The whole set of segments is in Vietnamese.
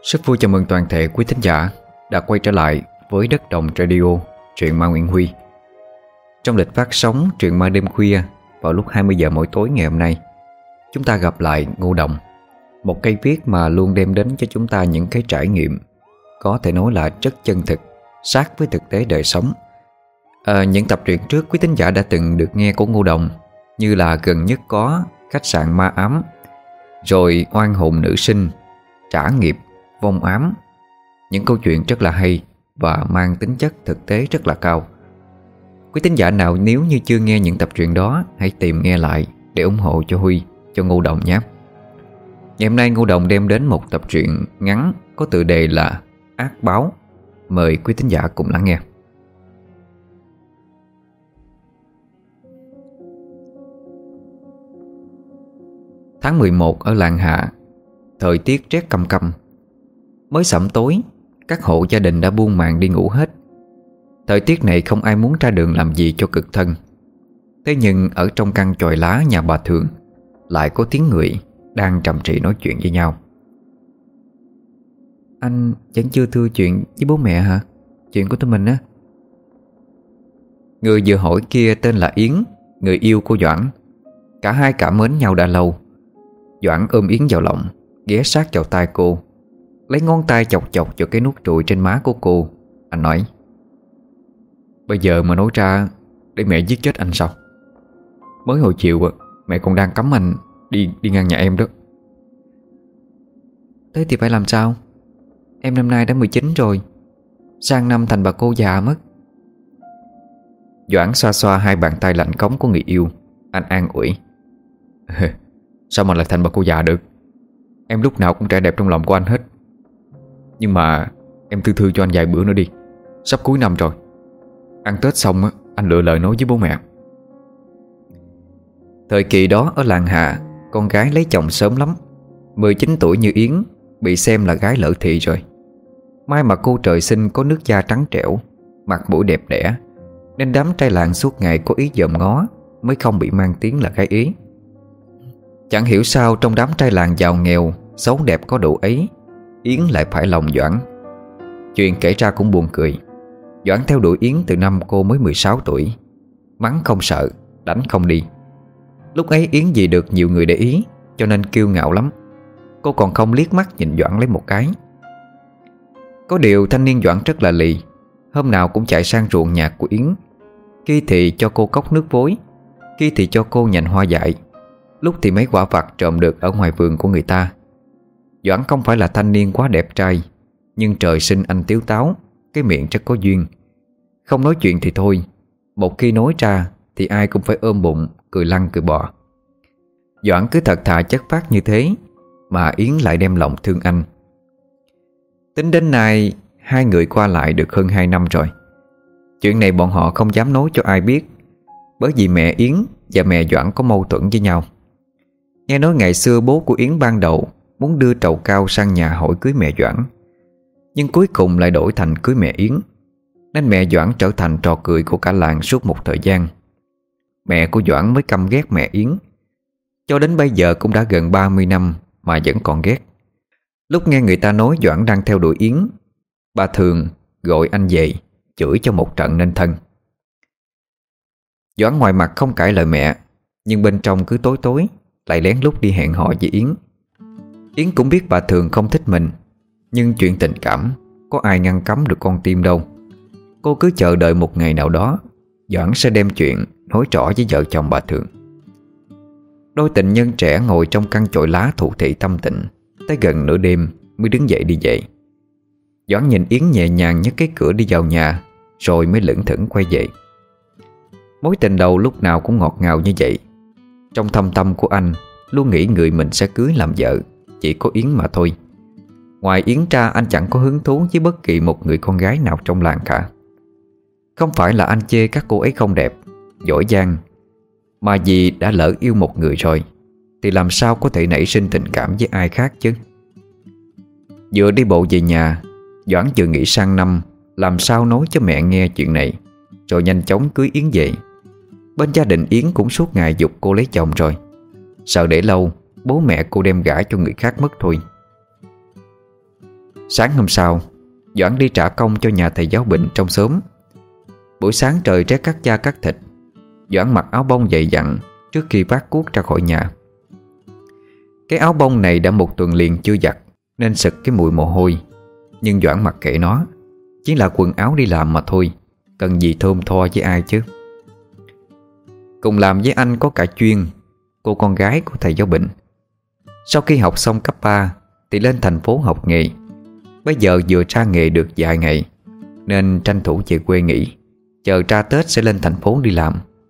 Rất vui chào mừng toàn thể quý thính giả đã quay trở lại với Đất Đồng Radio, truyện ma Nguyễn Huy. Trong lịch phát sóng truyện ma đêm khuya vào lúc 20 giờ mỗi tối ngày hôm nay, chúng ta gặp lại Ngô Đồng, một cây viết mà luôn đem đến cho chúng ta những cái trải nghiệm có thể nói là rất chân thực, sát với thực tế đời sống. Những tập truyện trước quý thính giả đã từng được nghe của Ngô Đồng, như là Gần Nhất Có, Khách Sạn Ma Ám, rồi Oan Hồn Nữ Sinh, Trả Nghiệp, Vong Ám. Những câu chuyện rất là hay và mang tính chất thực tế rất là cao. Quý thính giả nào nếu như chưa nghe những tập truyện đó, hãy tìm nghe lại để ủng hộ cho Huy, cho Ngô Đồng nhé. Ngày hôm nay Ngô Đồng đem đến một tập truyện ngắn có tựa đề là Ác Báo. Mời quý thính giả cùng lắng nghe. Tháng 11 ở làng Hạ, thời tiết rét căm căm. Mới sẩm tối, các hộ gia đình đã buông màn đi ngủ hết. Thời tiết này không ai muốn ra đường làm gì cho cực thân. Thế nhưng ở trong căn chòi lá nhà bà Thường lại có tiếng người đang trầm trì nói chuyện với nhau. Anh vẫn chưa thưa chuyện với bố mẹ hả? Chuyện của tụi mình á. Người vừa hỏi kia tên là Yến, người yêu của Doãn. Cả hai cảm mến nhau đã lâu. Doãn ôm Yến vào lòng, ghé sát vào tai cô, lấy ngón tay chọc chọc vào cái nút ruồi trên má của cô. Anh nói: bây giờ mà nói ra để mẹ giết chết anh sao? Mới hồi chiều mẹ còn đang cấm anh đi ngang nhà em đó. Thế thì phải làm sao? Em năm nay đã 19 rồi, sang năm thành bà cô già mất. Doãn xoa xoa hai bàn tay lạnh cống của người yêu. Anh an ủi: sao mà lại thành bà cô già được? Em lúc nào cũng trẻ đẹp trong lòng của anh hết. Nhưng mà em thư cho anh vài bữa nữa đi, sắp cuối năm rồi. Ăn Tết xong anh lựa lời nói với bố mẹ. Thời kỳ đó ở làng Hạ, con gái lấy chồng sớm lắm. 19 tuổi như Yến bị xem là gái lỡ thì rồi. May mà cô trời sinh có nước da trắng trẻo, mặt mũi đẹp đẽ, nên đám trai làng suốt ngày có ý dòm ngó, mới không bị mang tiếng là gái ế. Chẳng hiểu sao trong đám trai làng giàu nghèo, xấu đẹp có độ ấy, Yến lại phải lòng Doãn. Chuyện kể ra cũng buồn cười. Doãn theo đuổi Yến từ năm cô mới 16 tuổi. Mắng không sợ, đánh không đi. Lúc ấy Yến vì được nhiều người để ý, cho nên kiêu ngạo lắm. Cô còn không liếc mắt nhìn Doãn lấy một cái. Có điều thanh niên Doãn rất là lì. Hôm nào cũng chạy sang ruộng nhạc của Yến. Khi thì cho cô cốc nước vối, khi thì cho cô nhành hoa dại, lúc thì mấy quả vặt trộm được ở ngoài vườn của người ta. Doãn không phải là thanh niên quá đẹp trai, nhưng trời sinh anh tiếu táo, cái miệng rất có duyên. Không nói chuyện thì thôi, một khi nói ra thì ai cũng phải ôm bụng, cười lăn cười bò. Doãn cứ thật thà chất phác như thế mà Yến lại đem lòng thương anh. Tính đến nay hai người qua lại được hơn 2 năm rồi. Chuyện này bọn họ không dám nói cho ai biết, bởi vì mẹ Yến và mẹ Doãn có mâu thuẫn với nhau. Nghe nói ngày xưa bố của Yến ban đầu muốn đưa trầu cao sang nhà hỏi cưới mẹ Doãn, nhưng cuối cùng lại đổi thành cưới mẹ Yến, nên mẹ Doãn trở thành trò cười của cả làng suốt một thời gian. Mẹ của Doãn mới căm ghét mẹ Yến. Cho đến bây giờ cũng đã gần 30 năm mà vẫn còn ghét. Lúc nghe người ta nói Doãn đang theo đuổi Yến, bà Thường gọi anh về, chửi cho một trận nên thân. Doãn ngoài mặt không cãi lời mẹ, nhưng bên trong cứ tối tối lại lén lút đi hẹn hò với Yến. Yến cũng biết bà Thường không thích mình, nhưng chuyện tình cảm có ai ngăn cấm được con tim đâu. Cô cứ chờ đợi một ngày nào đó Doãn sẽ đem chuyện nói rõ với vợ chồng bà Thường. Đôi tình nhân trẻ ngồi trong căn chòi lá thụ thị tâm tịnh tới gần nửa đêm mới đứng dậy đi về. Doãn nhìn Yến nhẹ nhàng nhấc cái cửa đi vào nhà, rồi mới lững thững quay về. Mối tình đầu lúc nào cũng ngọt ngào như vậy. Trong thâm tâm của anh luôn nghĩ người mình sẽ cưới làm vợ chỉ có Yến mà thôi. Ngoài Yến ra anh chẳng có hứng thú với bất kỳ một người con gái nào trong làng cả. Không phải là anh chê các cô ấy không đẹp, giỏi giang, mà vì đã lỡ yêu một người rồi thì làm sao có thể nảy sinh tình cảm với ai khác chứ. Vừa đi bộ về nhà, Doãn vừa nghĩ sang năm làm sao nói cho mẹ nghe chuyện này, rồi nhanh chóng cưới Yến về. Bên gia đình Yến cũng suốt ngày giục cô lấy chồng rồi, sợ để lâu bố mẹ cô đem gả cho người khác mất thôi. Sáng hôm sau, Doãn đi trả công cho nhà thầy giáo Bình trong xóm. Buổi sáng trời rét cắt da cắt thịt, Doãn mặc áo bông dày dặn trước khi vác cuốc ra khỏi nhà. Cái áo bông này đã một tuần liền chưa giặt nên sực cái mùi mồ hôi. Nhưng Doãn mặc kệ nó, chỉ là quần áo đi làm mà thôi, cần gì thơm tho với ai chứ. Cùng làm với anh có cả Chuyên, cô con gái của thầy giáo Bình. Sau khi học xong cấp 3 thì lên thành phố học nghề. Bây giờ vừa ra nghề được vài ngày nên tranh thủ về quê nghỉ, chờ ra Tết sẽ lên thành phố đi làm.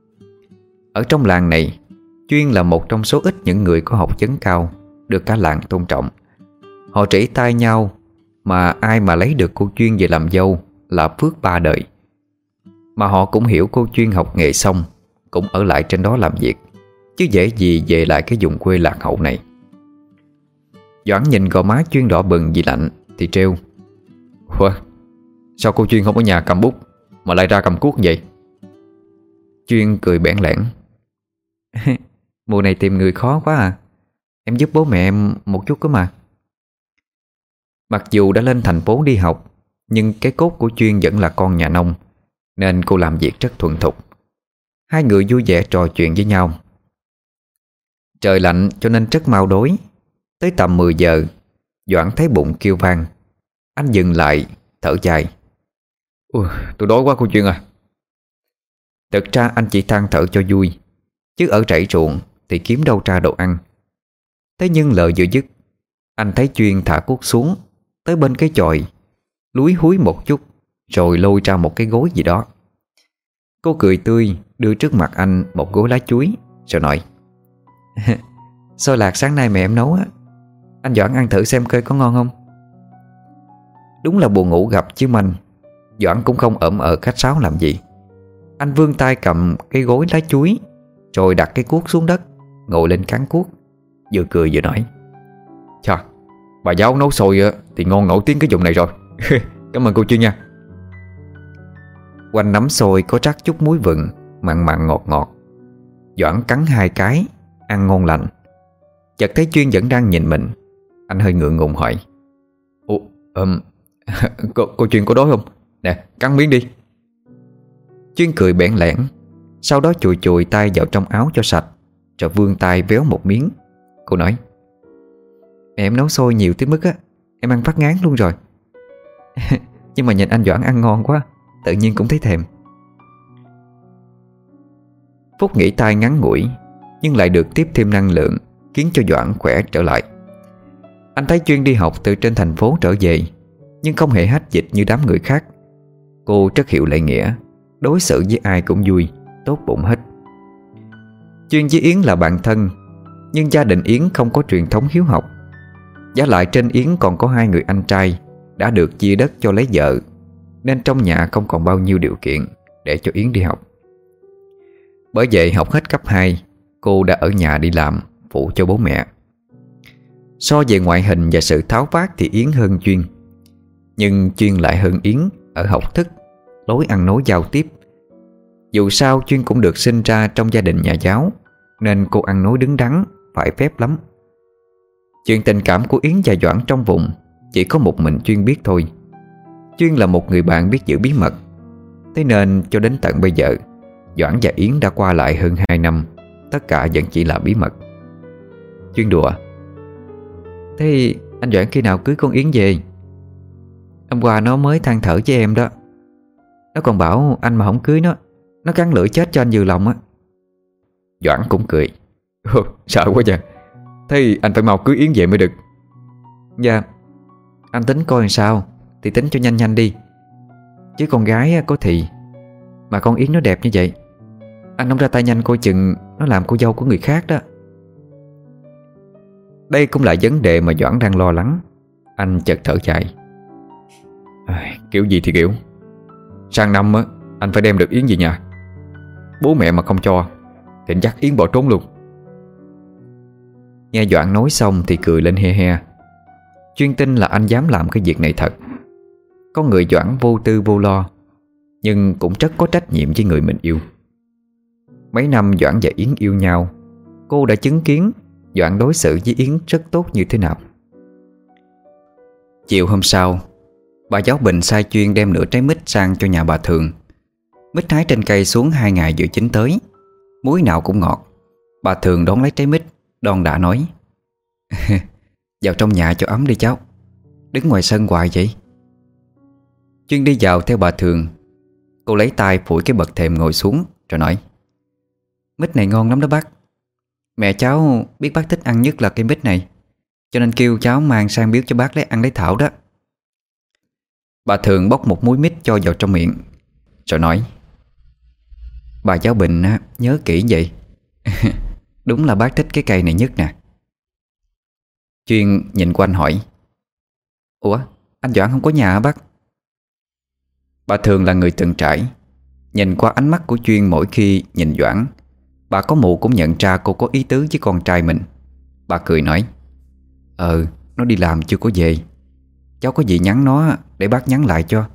Ở trong làng này, Chuyên là một trong số ít những người có học vấn cao, được cả làng tôn trọng. Họ chỉ tay nhau, mà ai mà lấy được cô Chuyên về làm dâu là phước 3 đời. Mà họ cũng hiểu cô Chuyên học nghề xong cũng ở lại trên đó làm việc, chứ dễ gì về lại cái vùng quê lạc hậu này. Doãn nhìn gò má Chuyên đỏ bừng vì lạnh thì trêu: "Ủa, sao cô Chuyên không ở nhà cầm bút mà lại ra cầm cuốc vậy?" Chuyên cười bẽn lẽn: "Mùa này tìm người khó quá à. Em giúp bố mẹ em một chút cơ mà." Mặc dù đã lên thành phố đi học, nhưng cái cốt của Chuyên vẫn là con nhà nông, nên cô làm việc rất thuần thục. Hai người vui vẻ trò chuyện với nhau. Trời lạnh cho nên rất mau đói. Tới tầm 10 giờ, Doãn thấy bụng kêu vang. Anh dừng lại, thở dài: "Ui, tôi đói quá cô Chuyên à." Thực ra anh chỉ than thở cho vui, chứ ở rẫy ruộng thì kiếm đâu ra đồ ăn. Thế nhưng lời vừa dứt, anh thấy Chuyên thả cuốc xuống, tới bên cái chòi, lúi húi một chút, rồi lôi ra một cái gối gì đó. Cô cười tươi đưa trước mặt anh một gối lá chuối, rồi nói: "Xôi lạc sáng nay mẹ em nấu á, anh Doãn ăn thử xem coi có ngon không." Đúng là buồn ngủ gặp chứ manh. Doãn cũng không ỡm ở khách sáo làm gì. Anh vươn tay cầm cái gối lá chuối, rồi đặt cái cuốc xuống đất, ngồi lên cán cuốc, vừa cười vừa nói: "Chà, bà giáo nấu xôi thì ngon nổi tiếng cái vùng này rồi." "Cảm ơn cô Chuyên nha." Quanh nắm xôi có rắc chút muối vừng, mặn mặn ngọt ngọt. Doãn cắn 2 cái, ăn ngon lành. Chợt thấy Chuyên vẫn đang nhìn mình. Anh hơi ngượng ngùng hỏi: "Ủa, cô Chuyên có đói không? Nè, cắn miếng đi." Chuyên cười bẽn lẽn, sau đó chùi chùi tay vào trong áo cho sạch, rồi vươn tay véo một miếng. Cô nói: "Mẹ em nấu xôi nhiều tới mức á, em ăn phát ngán luôn rồi." Nhưng mà nhìn anh Doãn ăn ngon quá, tự nhiên cũng thấy thèm. Phút nghỉ tay ngắn ngủi, nhưng lại được tiếp thêm năng lượng, khiến cho Doãn khỏe trở lại. Anh thấy Chuyên đi học từ trên thành phố trở về, nhưng không hề hách dịch như đám người khác. Cô rất hiểu lễ nghĩa, đối xử với ai cũng vui, tốt bụng hết. Chuyên với Yến là bạn thân, nhưng gia đình Yến không có truyền thống hiếu học. Giá lại trên Yến còn có 2 người anh trai đã được chia đất cho lấy vợ, nên trong nhà không còn bao nhiêu điều kiện để cho Yến đi học. Bởi vậy học hết cấp 2, cô đã ở nhà đi làm phụ cho bố mẹ. So về ngoại hình và sự tháo vát thì Yến hơn Chuyên, nhưng Chuyên lại hơn Yến ở học thức, lối ăn nói giao tiếp. Dù sao Chuyên cũng được sinh ra trong gia đình nhà giáo, nên cô ăn nói đứng đắn, phải phép lắm. Chuyện tình cảm của Yến và Doãn trong vùng chỉ có một mình Chuyên biết thôi. Chuyên là một người bạn biết giữ bí mật, thế nên cho đến tận bây giờ, Doãn và Yến đã qua lại hơn 2 năm, tất cả vẫn chỉ là bí mật. Chuyên đùa: "Thế anh Doãn khi nào cưới con Yến về? Hôm qua nó mới than thở với em đó. Nó còn bảo anh mà không cưới nó cắn lưỡi chết cho anh vừa lòng á." Doãn cũng cười: "Sợ quá vậy. Thế anh phải mau cưới Yến về mới được." "Dạ, anh tính coi làm sao thì tính cho nhanh nhanh đi. Chứ con gái có thì, mà con Yến nó đẹp như vậy, anh không ra tay nhanh coi chừng nó làm cô dâu của người khác đó." Đây cũng là vấn đề mà Doãn đang lo lắng. Anh chợt thở dài: "Kiểu gì thì kiểu, sang năm anh phải đem được Yến về nhà. Bố mẹ mà không cho thì anh dắt Yến bỏ trốn luôn." Nghe Doãn nói xong thì cười lên he he. Chuyên tin là anh dám làm cái việc này thật. Con người Doãn vô tư vô lo, nhưng cũng rất có trách nhiệm với người mình yêu. Mấy năm Doãn và Yến yêu nhau, cô đã chứng kiến Doãn đối xử với Yến rất tốt như thế nào. Chiều hôm sau, bà giáo Bình sai chuyên đem nửa trái mít sang cho nhà bà Thường. Mít hái trên cây xuống 2 ngày vừa chín tới, muối nào cũng ngọt. Bà Thường đón lấy trái mít, đon đã nói: Vào trong nhà cho ấm đi cháu, đứng ngoài sân hoài vậy. Chuyên đi vào theo bà Thường. Cô lấy tay phủi cái bậc thềm ngồi xuống rồi nói: Mít này ngon lắm đó bác. Mẹ cháu biết bác thích ăn nhất là cây mít này, cho nên kêu cháu mang sang biếu cho bác lấy ăn lấy thảo đó. Bà Thường bóc một múi mít cho vào trong miệng rồi nói: Bà giáo Bình nhớ kỹ vậy. Đúng là bác thích cái cây này nhất nè. Chuyên nhìn quanh hỏi: Ủa, anh Doãn không có nhà hả bác? Bà Thường là người từng trải. Nhìn qua ánh mắt của Chuyên mỗi khi nhìn Doãn, bà có mụ cũng nhận ra cô có ý tứ với con trai mình. Bà cười nói: Nó đi làm chưa có về. Cháu có gì nhắn nó để bác nhắn lại cho.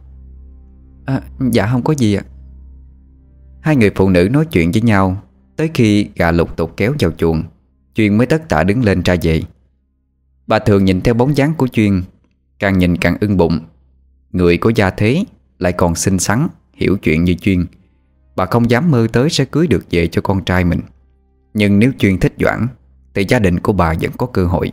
Dạ không có gì ạ. Hai người phụ nữ nói chuyện với nhau tới khi gà lục tục kéo vào chuồng, Chuyên mới tất tả đứng lên ra về. Bà Thường nhìn theo bóng dáng của Chuyên, càng nhìn càng ưng bụng. Người có gia thế, lại còn xinh xắn, hiểu chuyện như Chuyên, bà không dám mơ tới sẽ cưới được về cho con trai mình. Nhưng nếu Chuyên thích Doãn thì gia đình của bà vẫn có cơ hội.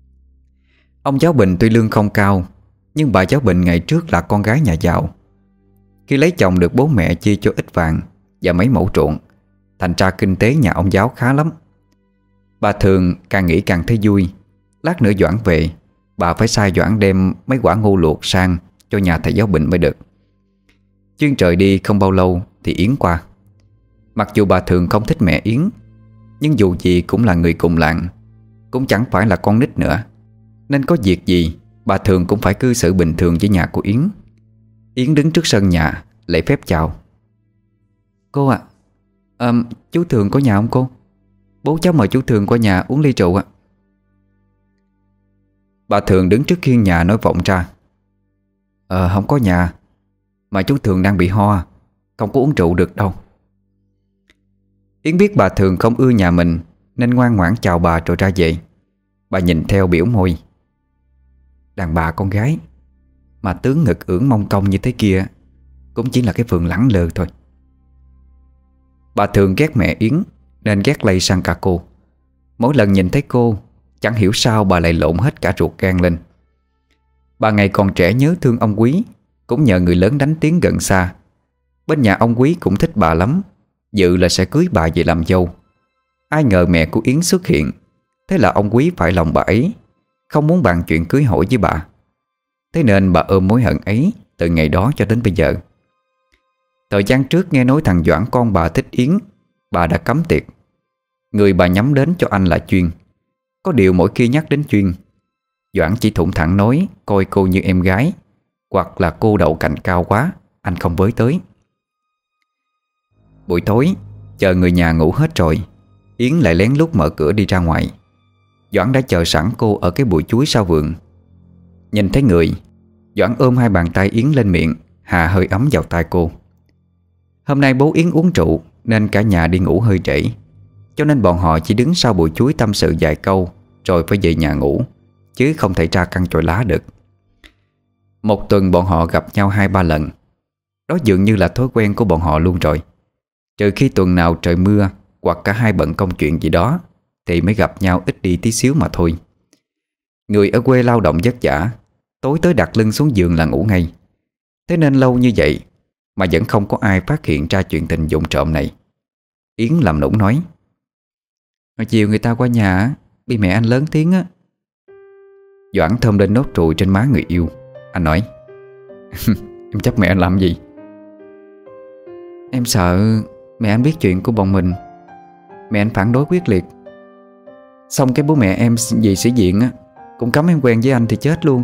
Ông giáo Bình tuy lương không cao, nhưng bà giáo Bình ngày trước là con gái nhà giàu. Khi lấy chồng được bố mẹ chia cho ít vàng và mấy mẫu ruộng, thành ra kinh tế nhà ông giáo khá lắm. Bà Thường càng nghĩ càng thấy vui. Lát nữa Doãn về, bà phải sai Doãn đem mấy quả ngô luộc sang cho nhà thầy giáo Bình mới được. Chuyên trời đi không bao lâu thì Yến qua. Mặc dù bà Thường không thích mẹ Yến, nhưng dù gì cũng là người cùng làng, cũng chẳng phải là con nít nữa, nên có việc gì bà Thường cũng phải cư xử bình thường với nhà của Yến. Yến đứng trước sân nhà lễ phép chào: Cô ạ, chú Thường có nhà không cô? Bố cháu mời chú Thường qua nhà uống ly rượu ạ. Bà Thường đứng trước hiên nhà nói vọng ra: Không có nhà, mà chú Thường đang bị ho, không có uống rượu được đâu. Yến biết bà Thường không ưa nhà mình nên ngoan ngoãn chào bà rồi ra về. Bà nhìn theo biểu môi: Đàn bà con gái mà tướng ngực ưỡn mông cong như thế kia cũng chỉ là cái phường lẳng lơ thôi. Bà Thường ghét mẹ Yến nên ghét lây sang cả cô. Mỗi lần nhìn thấy cô, chẳng hiểu sao bà lại lộn hết cả ruột gan lên. Bà ngày còn trẻ nhớ thương ông Quý, cũng nhờ người lớn đánh tiếng gần xa. Bên nhà ông Quý cũng thích bà lắm, dự là sẽ cưới bà về làm dâu. Ai ngờ mẹ của Yến xuất hiện, thế là ông Quý phải lòng bà ấy, không muốn bàn chuyện cưới hỏi với bà. Thế nên bà ôm mối hận ấy từ ngày đó cho đến bây giờ. Thời gian trước nghe nói thằng Doãn con bà thích Yến, bà đã cấm tiệt. Người bà nhắm đến cho anh là Chuyên. Có điều mỗi khi nhắc đến Chuyên, Doãn chỉ thủng thẳng nói coi cô như em gái, hoặc là cô đậu cành cao quá, anh không với tới. Buổi tối, chờ người nhà ngủ hết rồi, Yến lại lén lút mở cửa đi ra ngoài. Doãn đã chờ sẵn cô ở cái bụi chuối sau vườn. Nhìn thấy người, Doãn ôm hai bàn tay Yến lên miệng, hà hơi ấm vào tai cô. Hôm nay bố Yến uống rượu nên cả nhà đi ngủ hơi trễ, cho nên bọn họ chỉ đứng sau bụi chuối tâm sự vài câu rồi phải về nhà ngủ, chứ không thể ra căn chổi lá được. Một tuần bọn họ gặp nhau 2-3 lần. Đó dường như là thói quen của bọn họ luôn rồi. Trừ khi tuần nào trời mưa hoặc cả hai bận công chuyện gì đó thì mới gặp nhau ít đi tí xíu mà thôi. Người ở quê lao động vất vả, tối tới đặt lưng xuống giường là ngủ ngay. Thế nên lâu như vậy mà vẫn không có ai phát hiện ra chuyện tình vụng trộm này. Yến làm nũng nói: Hồi chiều người ta qua nhà á, bị mẹ anh lớn tiếng á. Doãn thơm lên nốt ruồi trên má người yêu. Anh nói: Em chấp mẹ anh làm gì? Em sợ mẹ anh biết chuyện của bọn mình, mẹ anh phản đối quyết liệt. Xong cái bố mẹ em vì sĩ diện á, cũng cấm em quen với anh thì chết luôn.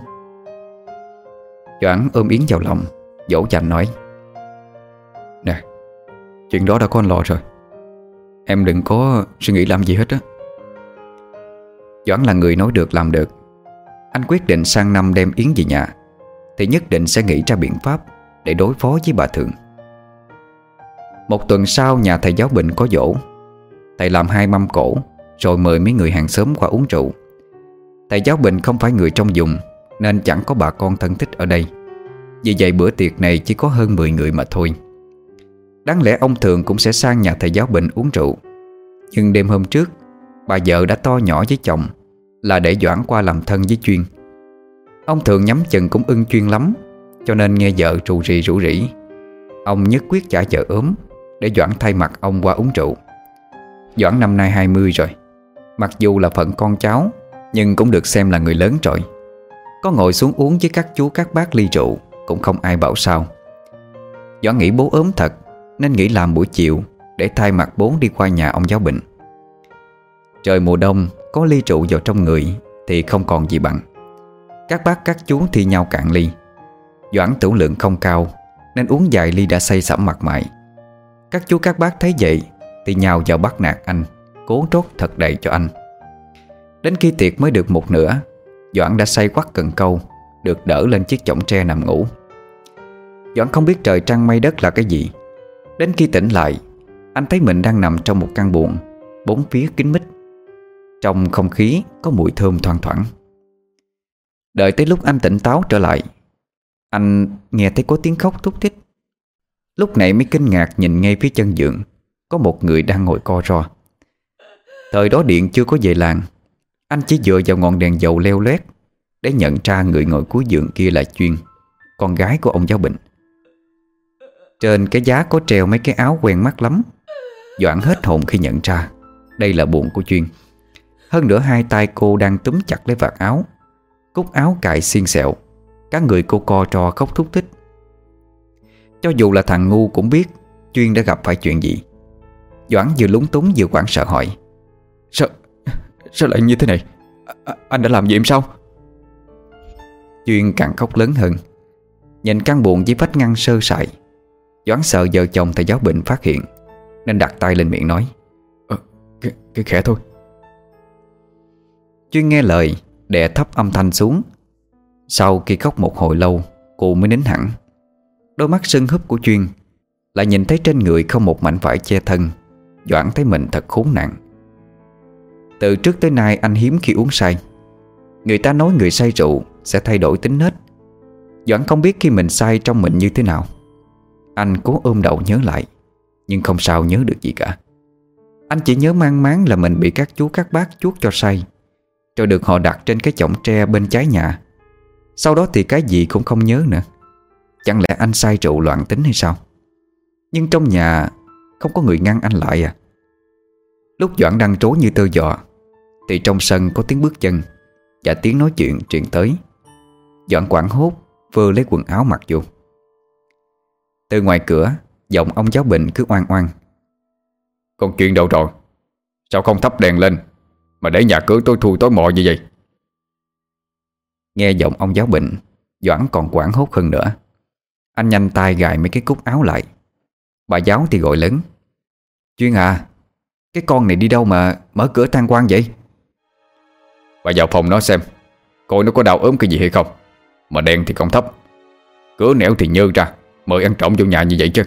Doãn ôm Yến vào lòng, dỗ dành nói: Nè, chuyện đó đã có anh lo rồi, em đừng có suy nghĩ làm gì hết á. Doãn là người nói được làm được. Anh quyết định sang năm đem Yến về nhà thì nhất định sẽ nghĩ ra biện pháp để đối phó với bà Thường. Một tuần sau, nhà thầy giáo Bình có giỗ. Thầy làm 2 mâm cỗ rồi mời mấy người hàng xóm qua uống rượu. Thầy giáo Bình không phải người trong vùng nên chẳng có bà con thân thích ở đây. Vì vậy bữa tiệc này chỉ có hơn 10 người mà thôi. Đáng lẽ ông Thường cũng sẽ sang nhà thầy giáo Bình uống rượu, nhưng đêm hôm trước bà vợ đã to nhỏ với chồng là để Doãn qua làm thân với Chuyên. Ông Thường nhắm chừng cũng ưng Chuyên lắm, cho nên nghe vợ rù rì rủ rỉ, ông nhất quyết trả vợ ốm để Doãn thay mặt ông qua uống rượu. Doãn năm nay 20 rồi, mặc dù là phận con cháu nhưng cũng được xem là người lớn rồi. Có ngồi xuống uống với các chú các bác ly rượu cũng không ai bảo sao. Doãn nghĩ bố ốm thật nên nghỉ làm buổi chiều để thay mặt bố đi qua nhà ông giáo Bình. Trời mùa đông có ly rượu vào trong người thì không còn gì bằng. Các bác các chú thi nhau cạn ly. Doãn tửu lượng không cao nên uống vài ly đã say sẩm mặt mày. Các chú các bác thấy vậy thì nhào vào bắt nạt anh, cố trót thật đầy cho anh. Đến khi tiệc mới được một nửa, Doãn đã say quắt cần câu, được đỡ lên chiếc chõng tre nằm ngủ. Doãn không biết trời trăng mây đất là cái gì. Đến khi tỉnh lại, anh thấy mình đang nằm trong một căn buồng, bốn phía kín mít. Trong không khí có mùi thơm thoang thoảng. Đợi tới lúc anh tỉnh táo trở lại, anh nghe thấy có tiếng khóc thút thít. Lúc này mới kinh ngạc nhìn ngay phía chân giường, có một người đang ngồi co ro. Thời đó điện chưa có về làng, anh chỉ dựa vào ngọn đèn dầu leo loét để nhận ra người ngồi cuối giường kia là Chuyên, con gái của ông giáo Bình. Trên cái giá có treo mấy cái áo quen mắt lắm. Doãn hết hồn khi nhận ra đây là buồng của Chuyên. Hơn nữa hai tay cô đang túm chặt lấy vạt áo, cúc áo cài xiên xẹo. Cả người cô co ro khóc thút thít. Cho dù là thằng ngu cũng biết Chuyên đã gặp phải chuyện gì. Doãn vừa lúng túng vừa hoảng sợ hỏi: Sao lại như thế này? Anh đã làm gì em sao? Chuyên càng khóc lớn hơn. Nhìn căn buồng với vách ngăn sơ sài, Doãn sợ vợ chồng thầy giáo Bình phát hiện nên đặt tay lên miệng nói: Cái khẽ thôi. Chuyên nghe lời đè thấp âm thanh xuống. Sau khi khóc một hồi lâu, cô mới nín hẳn. Đôi mắt sưng húp của Chuyên lại nhìn thấy trên người không một mảnh vải che thân. Doãn thấy mình thật khốn nạn. Từ trước tới nay anh hiếm khi uống say. Người ta nói người say rượu sẽ thay đổi tính nết. Doãn không biết khi mình say trong mình như thế nào. Anh cố ôm đầu nhớ lại, nhưng không sao nhớ được gì cả. Anh chỉ nhớ mang máng là mình bị các chú các bác chuốc cho say, rồi được họ đặt trên cái chõng tre bên trái nhà. Sau đó thì cái gì cũng không nhớ nữa. Chẳng lẽ anh say rượu loạn tính hay sao? Nhưng trong nhà không có người ngăn anh lại à? Lúc Doãn đang trối như tơ giò thì trong sân có tiếng bước chân và tiếng nói chuyện truyền tới. Doãn hoảng hốt vơ lấy quần áo mặc vô. Từ ngoài cửa, giọng ông giáo Bình cứ oan oan: Con Chuyên đâu rồi? Sao không thắp đèn lên mà để nhà cửa tối thui tối mò như vậy? Nghe giọng ông giáo Bình, Doãn còn hoảng hốt hơn nữa. Anh nhanh tay gài mấy cái cúc áo lại. Bà giáo thì gọi lớn: Chuyên à, cái con này đi đâu mà mở cửa than quan vậy? Bà vào phòng nó xem, coi nó có đau ốm cái gì hay không. Mà đèn thì không thấp, cửa nẻo thì nhơ ra, mời ăn trộm vô nhà như vậy chứ.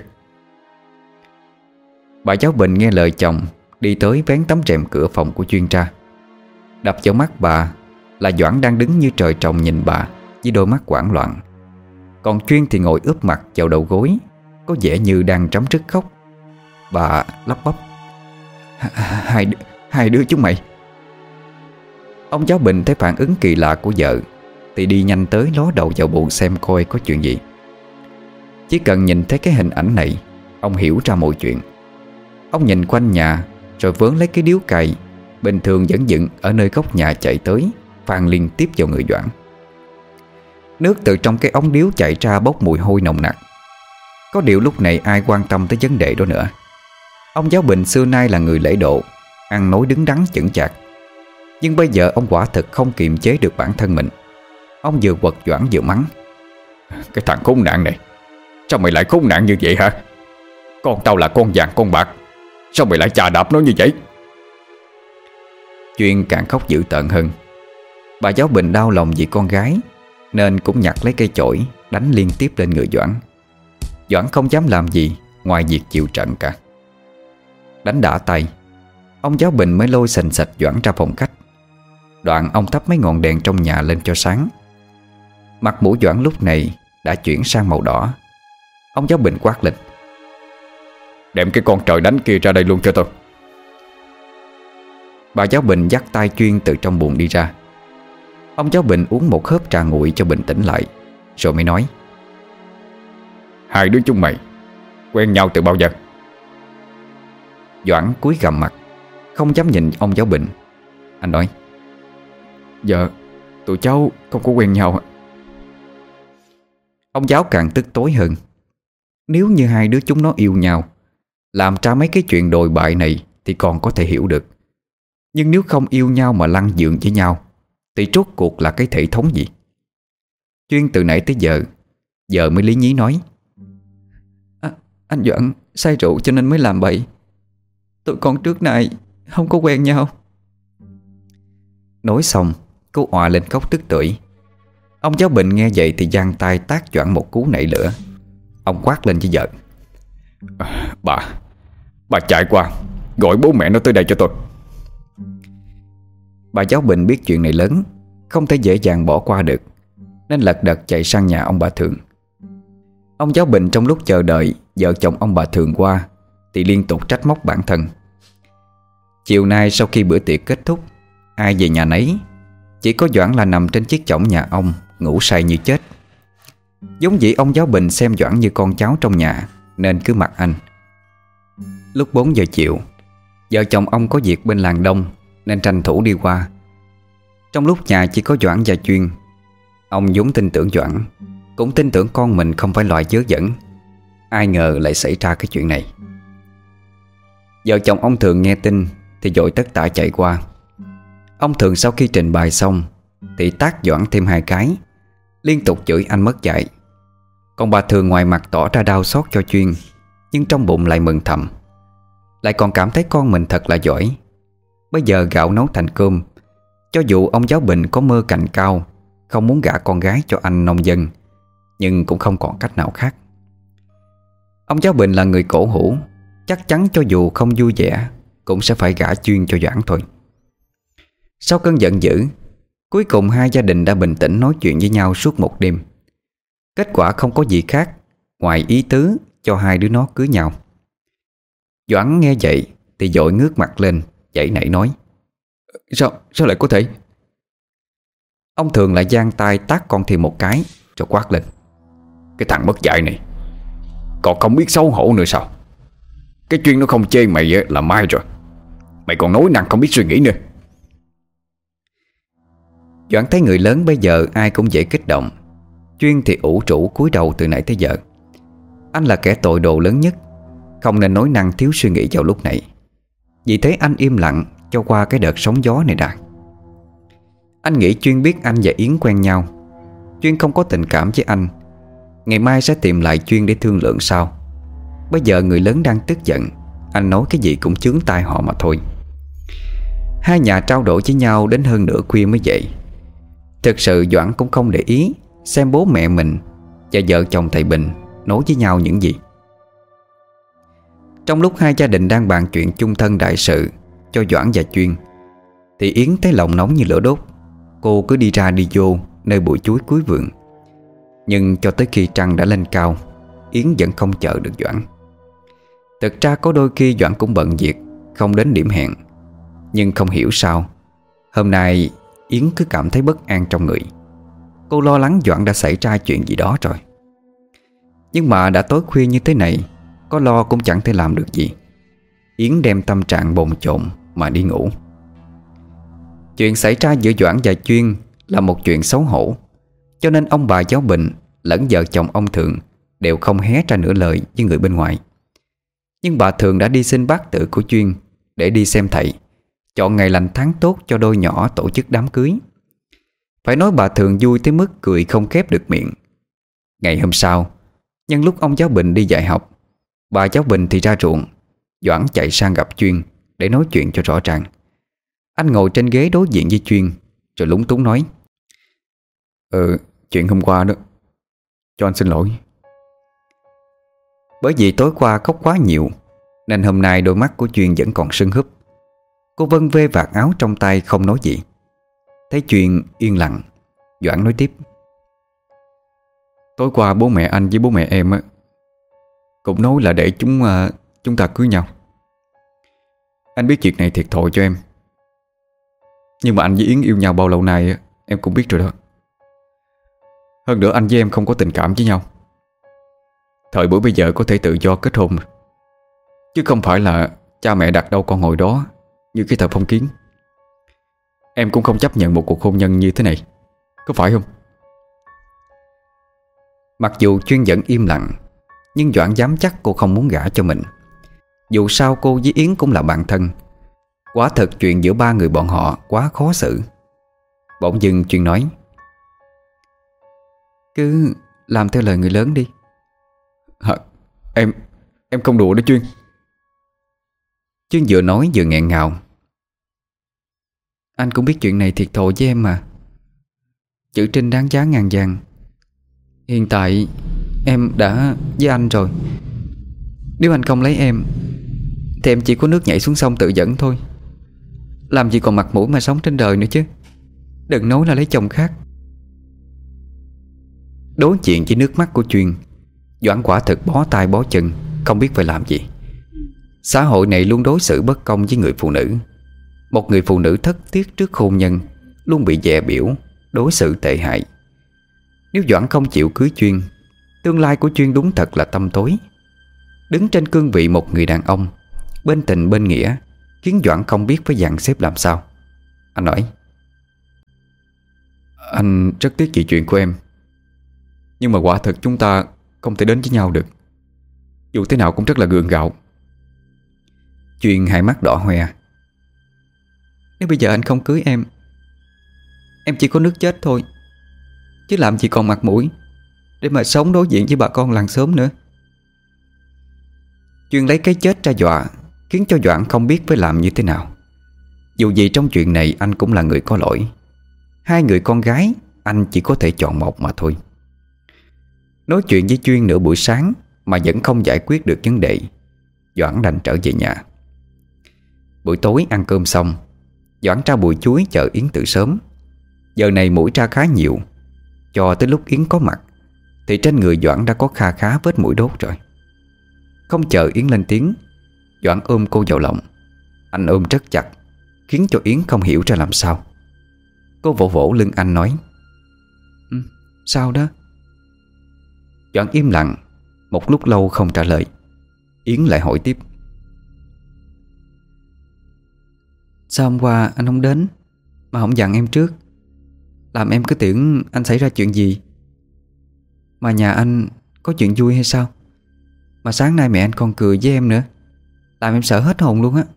Bà giáo Bình nghe lời chồng, đi tới vén tấm rèm cửa phòng của Chuyên ra. Đập vào mắt bà là Doãn đang đứng như trời trồng nhìn bà với đôi mắt hoảng loạn. Còn Chuyên thì ngồi úp mặt vào đầu gối, có vẻ như đang rắm rứt khóc. Bà lắp bắp: Hai đứa chúng mày. Ông giáo Bình thấy phản ứng kỳ lạ của vợ thì đi nhanh tới ló đầu vào buồng xem coi có chuyện gì. Chỉ cần nhìn thấy cái hình ảnh này, ông hiểu ra mọi chuyện. Ông nhìn quanh nhà rồi vớn lấy cái điếu cày bình thường vẫn dựng ở nơi góc nhà chạy tới, phang liên tiếp vào người Doãn. Nước từ trong cái ống điếu chạy ra bốc mùi hôi nồng nặc. Có điều lúc này ai quan tâm tới vấn đề đó nữa. Ông giáo Bình xưa nay là người lễ độ, ăn nói đứng đắn chững chạc. Nhưng bây giờ ông quả thực không kiềm chế được bản thân mình. Ông vừa quật Doãn vừa mắng: Cái thằng khốn nạn này, sao mày lại khốn nạn như vậy hả? Con tao là con vàng con bạc, sao mày lại chà đạp nó như vậy? Chuyên càng khóc dữ tợn hơn. Bà giáo Bình đau lòng vì con gái nên cũng nhặt lấy cây chổi đánh liên tiếp lên người Doãn. Doãn không dám làm gì ngoài việc chịu trận cả. Đánh đã tay, ông giáo Bình mới lôi sành sạch Doãn ra phòng khách. Đoạn ông thắp mấy ngọn đèn trong nhà lên cho sáng. Mặt mũi Doãn lúc này đã chuyển sang màu đỏ. Ông giáo Bình quát lên: "Đem cái con trời đánh kia ra đây luôn cho tôi." Bà giáo Bình dắt tay Chuyên từ trong buồng đi ra. Ông giáo Bình uống một hớp trà nguội cho bình tĩnh lại, rồi mới nói: "Hai đứa chúng mày quen nhau từ bao giờ?" Doãn cúi gằm mặt, không dám nhìn ông giáo Bình. Anh nói: "Dạ, tụi cháu không có quen nhau." Ông giáo càng tức tối hơn. Nếu như hai đứa chúng nó yêu nhau, làm ra mấy cái chuyện đồi bại này thì còn có thể hiểu được. Nhưng nếu không yêu nhau mà lăn giường với nhau thì rốt cuộc là cái thể thống gì? Chuyên từ nãy tới giờ mới lý nhí nói: Anh Doãn say rượu cho nên mới làm bậy. Tụi con trước nay không có quen nhau." Nói xong cô òa lên khóc tức tưởi. Ông giáo Bình nghe vậy thì giang tay tát Doãn một cú nảy lửa. Ông quát lên với vợ: Bà chạy qua gọi bố mẹ nó tới đây cho tôi." Bà giáo Bình biết chuyện này lớn, không thể dễ dàng bỏ qua được, nên lật đật chạy sang nhà ông bà Thường. Ông giáo Bình trong lúc chờ đợi vợ chồng ông bà Thường qua thì liên tục trách móc bản thân. Chiều nay sau khi bữa tiệc kết thúc, ai về nhà nấy, chỉ có Doãn là nằm trên chiếc chõng nhà ông ngủ say như chết. Giống dĩ ông giáo Bình xem Doãn như con cháu trong nhà nên cứ mặc anh. Lúc 4 giờ chiều, vợ chồng ông có việc bên làng đông nên tranh thủ đi qua. Trong lúc nhà chỉ có Doãn và Chuyên, ông vốn tin tưởng Doãn, cũng tin tưởng con mình không phải loại dớ dẫn. Ai ngờ lại xảy ra cái chuyện này. Vợ chồng ông Thường nghe tin thì vội tất tả chạy qua. Ông Thường sau khi trình bày xong thì tát Doãn thêm 2 cái, liên tục chửi anh mất dạy. Còn bà Thường ngoài mặt tỏ ra đau xót cho Chuyên, nhưng trong bụng lại mừng thầm, lại còn cảm thấy con mình thật là giỏi. Bây giờ gạo nấu thành cơm. Cho dù ông giáo Bình có mơ cành cao, không muốn gả con gái cho anh nông dân, nhưng cũng không còn cách nào khác. Ông giáo Bình là người cổ hủ, chắc chắn cho dù không vui vẻ cũng sẽ phải gả Chuyên cho Doãn thôi. Sau cơn giận dữ, cuối cùng hai gia đình đã bình tĩnh nói chuyện với nhau suốt một đêm. Kết quả không có gì khác ngoài ý tứ cho hai đứa nó cưới nhau. Doãn nghe vậy thì vội ngước mặt lên, giãy nảy nói: Sao lại có thể? Ông Thường lại giang tay tát con thêm một cái, rồi quát lên: "Cái thằng mất dạy này, còn không biết xấu hổ nữa sao? Cái Chuyên nó không chê mày là mai rồi, mày còn nói năng không biết suy nghĩ nữa." Doãn thấy người lớn bây giờ ai cũng dễ kích động. Chuyên thì ủ rũ cúi đầu từ nãy tới giờ. Anh là kẻ tội đồ lớn nhất, không nên nói năng thiếu suy nghĩ vào lúc này. Vì thế anh im lặng cho qua cái đợt sóng gió này đã. Anh nghĩ Chuyên biết anh và Yến quen nhau. Chuyên không có tình cảm với anh, ngày mai sẽ tìm lại Chuyên để thương lượng sau. Bây giờ người lớn đang tức giận, anh nói cái gì cũng chướng tai họ mà thôi. Hai nhà trao đổi với nhau đến hơn nửa khuya mới dậy. Thực sự Doãn cũng không để ý xem bố mẹ mình và vợ chồng thầy Bình nói với nhau những gì. Trong lúc hai gia đình đang bàn chuyện chung thân đại sự cho Doãn và Chuyên thì Yến thấy lòng nóng như lửa đốt. Cô cứ đi ra đi vô nơi bụi chuối cuối vườn. Nhưng cho tới khi trăng đã lên cao, Yến vẫn không chờ được Doãn. Thực ra có đôi khi Doãn cũng bận việc, không đến điểm hẹn. Nhưng không hiểu sao hôm nay Yến cứ cảm thấy bất an trong người. Cô lo lắng Doãn đã xảy ra chuyện gì đó rồi. Nhưng mà đã tối khuya như thế này, có lo cũng chẳng thể làm được gì. Yến đem tâm trạng bồn chồn mà đi ngủ. Chuyện xảy ra giữa Doãn và Chuyên là một chuyện xấu hổ, cho nên ông bà giáo Bình lẫn vợ chồng ông Thường đều không hé ra nửa lời với người bên ngoài. Nhưng bà Thường đã đi xin bát tự của Chuyên để đi xem thầy, chọn ngày lành tháng tốt cho đôi nhỏ tổ chức đám cưới. Phải nói bà Thường vui tới mức cười không khép được miệng. Ngày hôm sau, nhân lúc ông giáo Bình đi dạy học, bà giáo Bình thì ra ruộng, Doãn chạy sang gặp Chuyên để nói chuyện cho rõ ràng. Anh ngồi trên ghế đối diện với Chuyên rồi lúng túng nói: Chuyện hôm qua đó, cho anh xin lỗi. Bởi vì tối qua khóc quá nhiều nên hôm nay đôi mắt của Chuyên vẫn còn sưng húp. Cô vân vê vạt áo trong tay không nói gì. Thấy Chuyên yên lặng, Doãn nói tiếp: Tối qua bố mẹ anh với bố mẹ em á cũng nói là để chúng ta cưới nhau. Anh biết việc này thiệt thòi cho em, nhưng mà anh với Yến yêu nhau bao lâu nay á, em cũng biết rồi đó. Hơn nữa anh với em không có tình cảm với nhau. Thời buổi bây giờ có thể tự do kết hôn, chứ không phải là cha mẹ đặt đâu con ngồi đó như cái thời phong kiến. Em cũng không chấp nhận một cuộc hôn nhân như thế này, có phải không? Mặc dù Chuyên vẫn im lặng, nhưng Doãn dám chắc cô không muốn gả cho mình. Dù sao cô với Yến cũng là bạn thân. Quả thật chuyện giữa ba người bọn họ quá khó xử. Bỗng dưng Chuyên nói: "Cứ làm theo lời người lớn đi." Hả? Em không đùa đó Chuyên. Chuyên vừa nói vừa nghẹn ngào: "Anh cũng biết chuyện này thiệt thòi với em mà. Chữ Trinh đáng giá ngàn vàng. Hiện tại em đã với anh rồi. Nếu anh không lấy em thì em chỉ có nước nhảy xuống sông tự dẫn thôi. Làm gì còn mặt mũi mà sống trên đời nữa chứ. Đừng nói là lấy chồng khác." Đối diện với nước mắt của Chuyên, Doãn quả thực bó tay bó chân, không biết phải làm gì. Xã hội này luôn đối xử bất công với người phụ nữ. Một người phụ nữ thất tiết trước hôn nhân luôn bị dè biểu, đối xử tệ hại. Nếu Doãn không chịu cưới Chuyên, tương lai của Chuyên đúng thật là tăm tối. Đứng trên cương vị một người đàn ông, bên tình bên nghĩa, khiến Doãn không biết phải dàn xếp làm sao. Anh nói: "Anh rất tiếc vì chuyện của em, nhưng mà quả thật chúng ta không thể đến với nhau được. Dù thế nào cũng rất là gượng gạo." Chuyên hai mắt đỏ hoe: "Nếu bây giờ anh không cưới em chỉ có nước chết thôi. Chứ làm gì còn mặt mũi để mà sống đối diện với bà con làng xóm nữa." Chuyên lấy cái chết ra dọa, khiến cho Doãn không biết phải làm như thế nào. Dù gì trong chuyện này anh cũng là người có lỗi. Hai người con gái anh chỉ có thể chọn một mà thôi. Nói chuyện với Chuyên nửa buổi sáng mà vẫn không giải quyết được vấn đề, Doãn đành trở về nhà. Buổi tối ăn cơm xong, Doãn ra bụi chuối chợ Yến từ sớm. Giờ này muỗi ra khá nhiều. Cho tới lúc Yến có mặt thì trên người Doãn đã có kha khá vết muỗi đốt rồi. Không chờ Yến lên tiếng, Doãn ôm cô vào lòng. Anh ôm rất chặt, khiến cho Yến không hiểu ra làm sao. Cô vỗ vỗ lưng anh nói: Sao đó?" Doãn im lặng một lúc lâu không trả lời. Yến lại hỏi tiếp: "Sao hôm qua anh không đến mà không dặn em trước, làm em cứ tưởng anh xảy ra chuyện gì? Mà nhà anh có chuyện vui hay sao? Mà sáng nay mẹ anh còn cười với em nữa, làm em sợ hết hồn luôn á."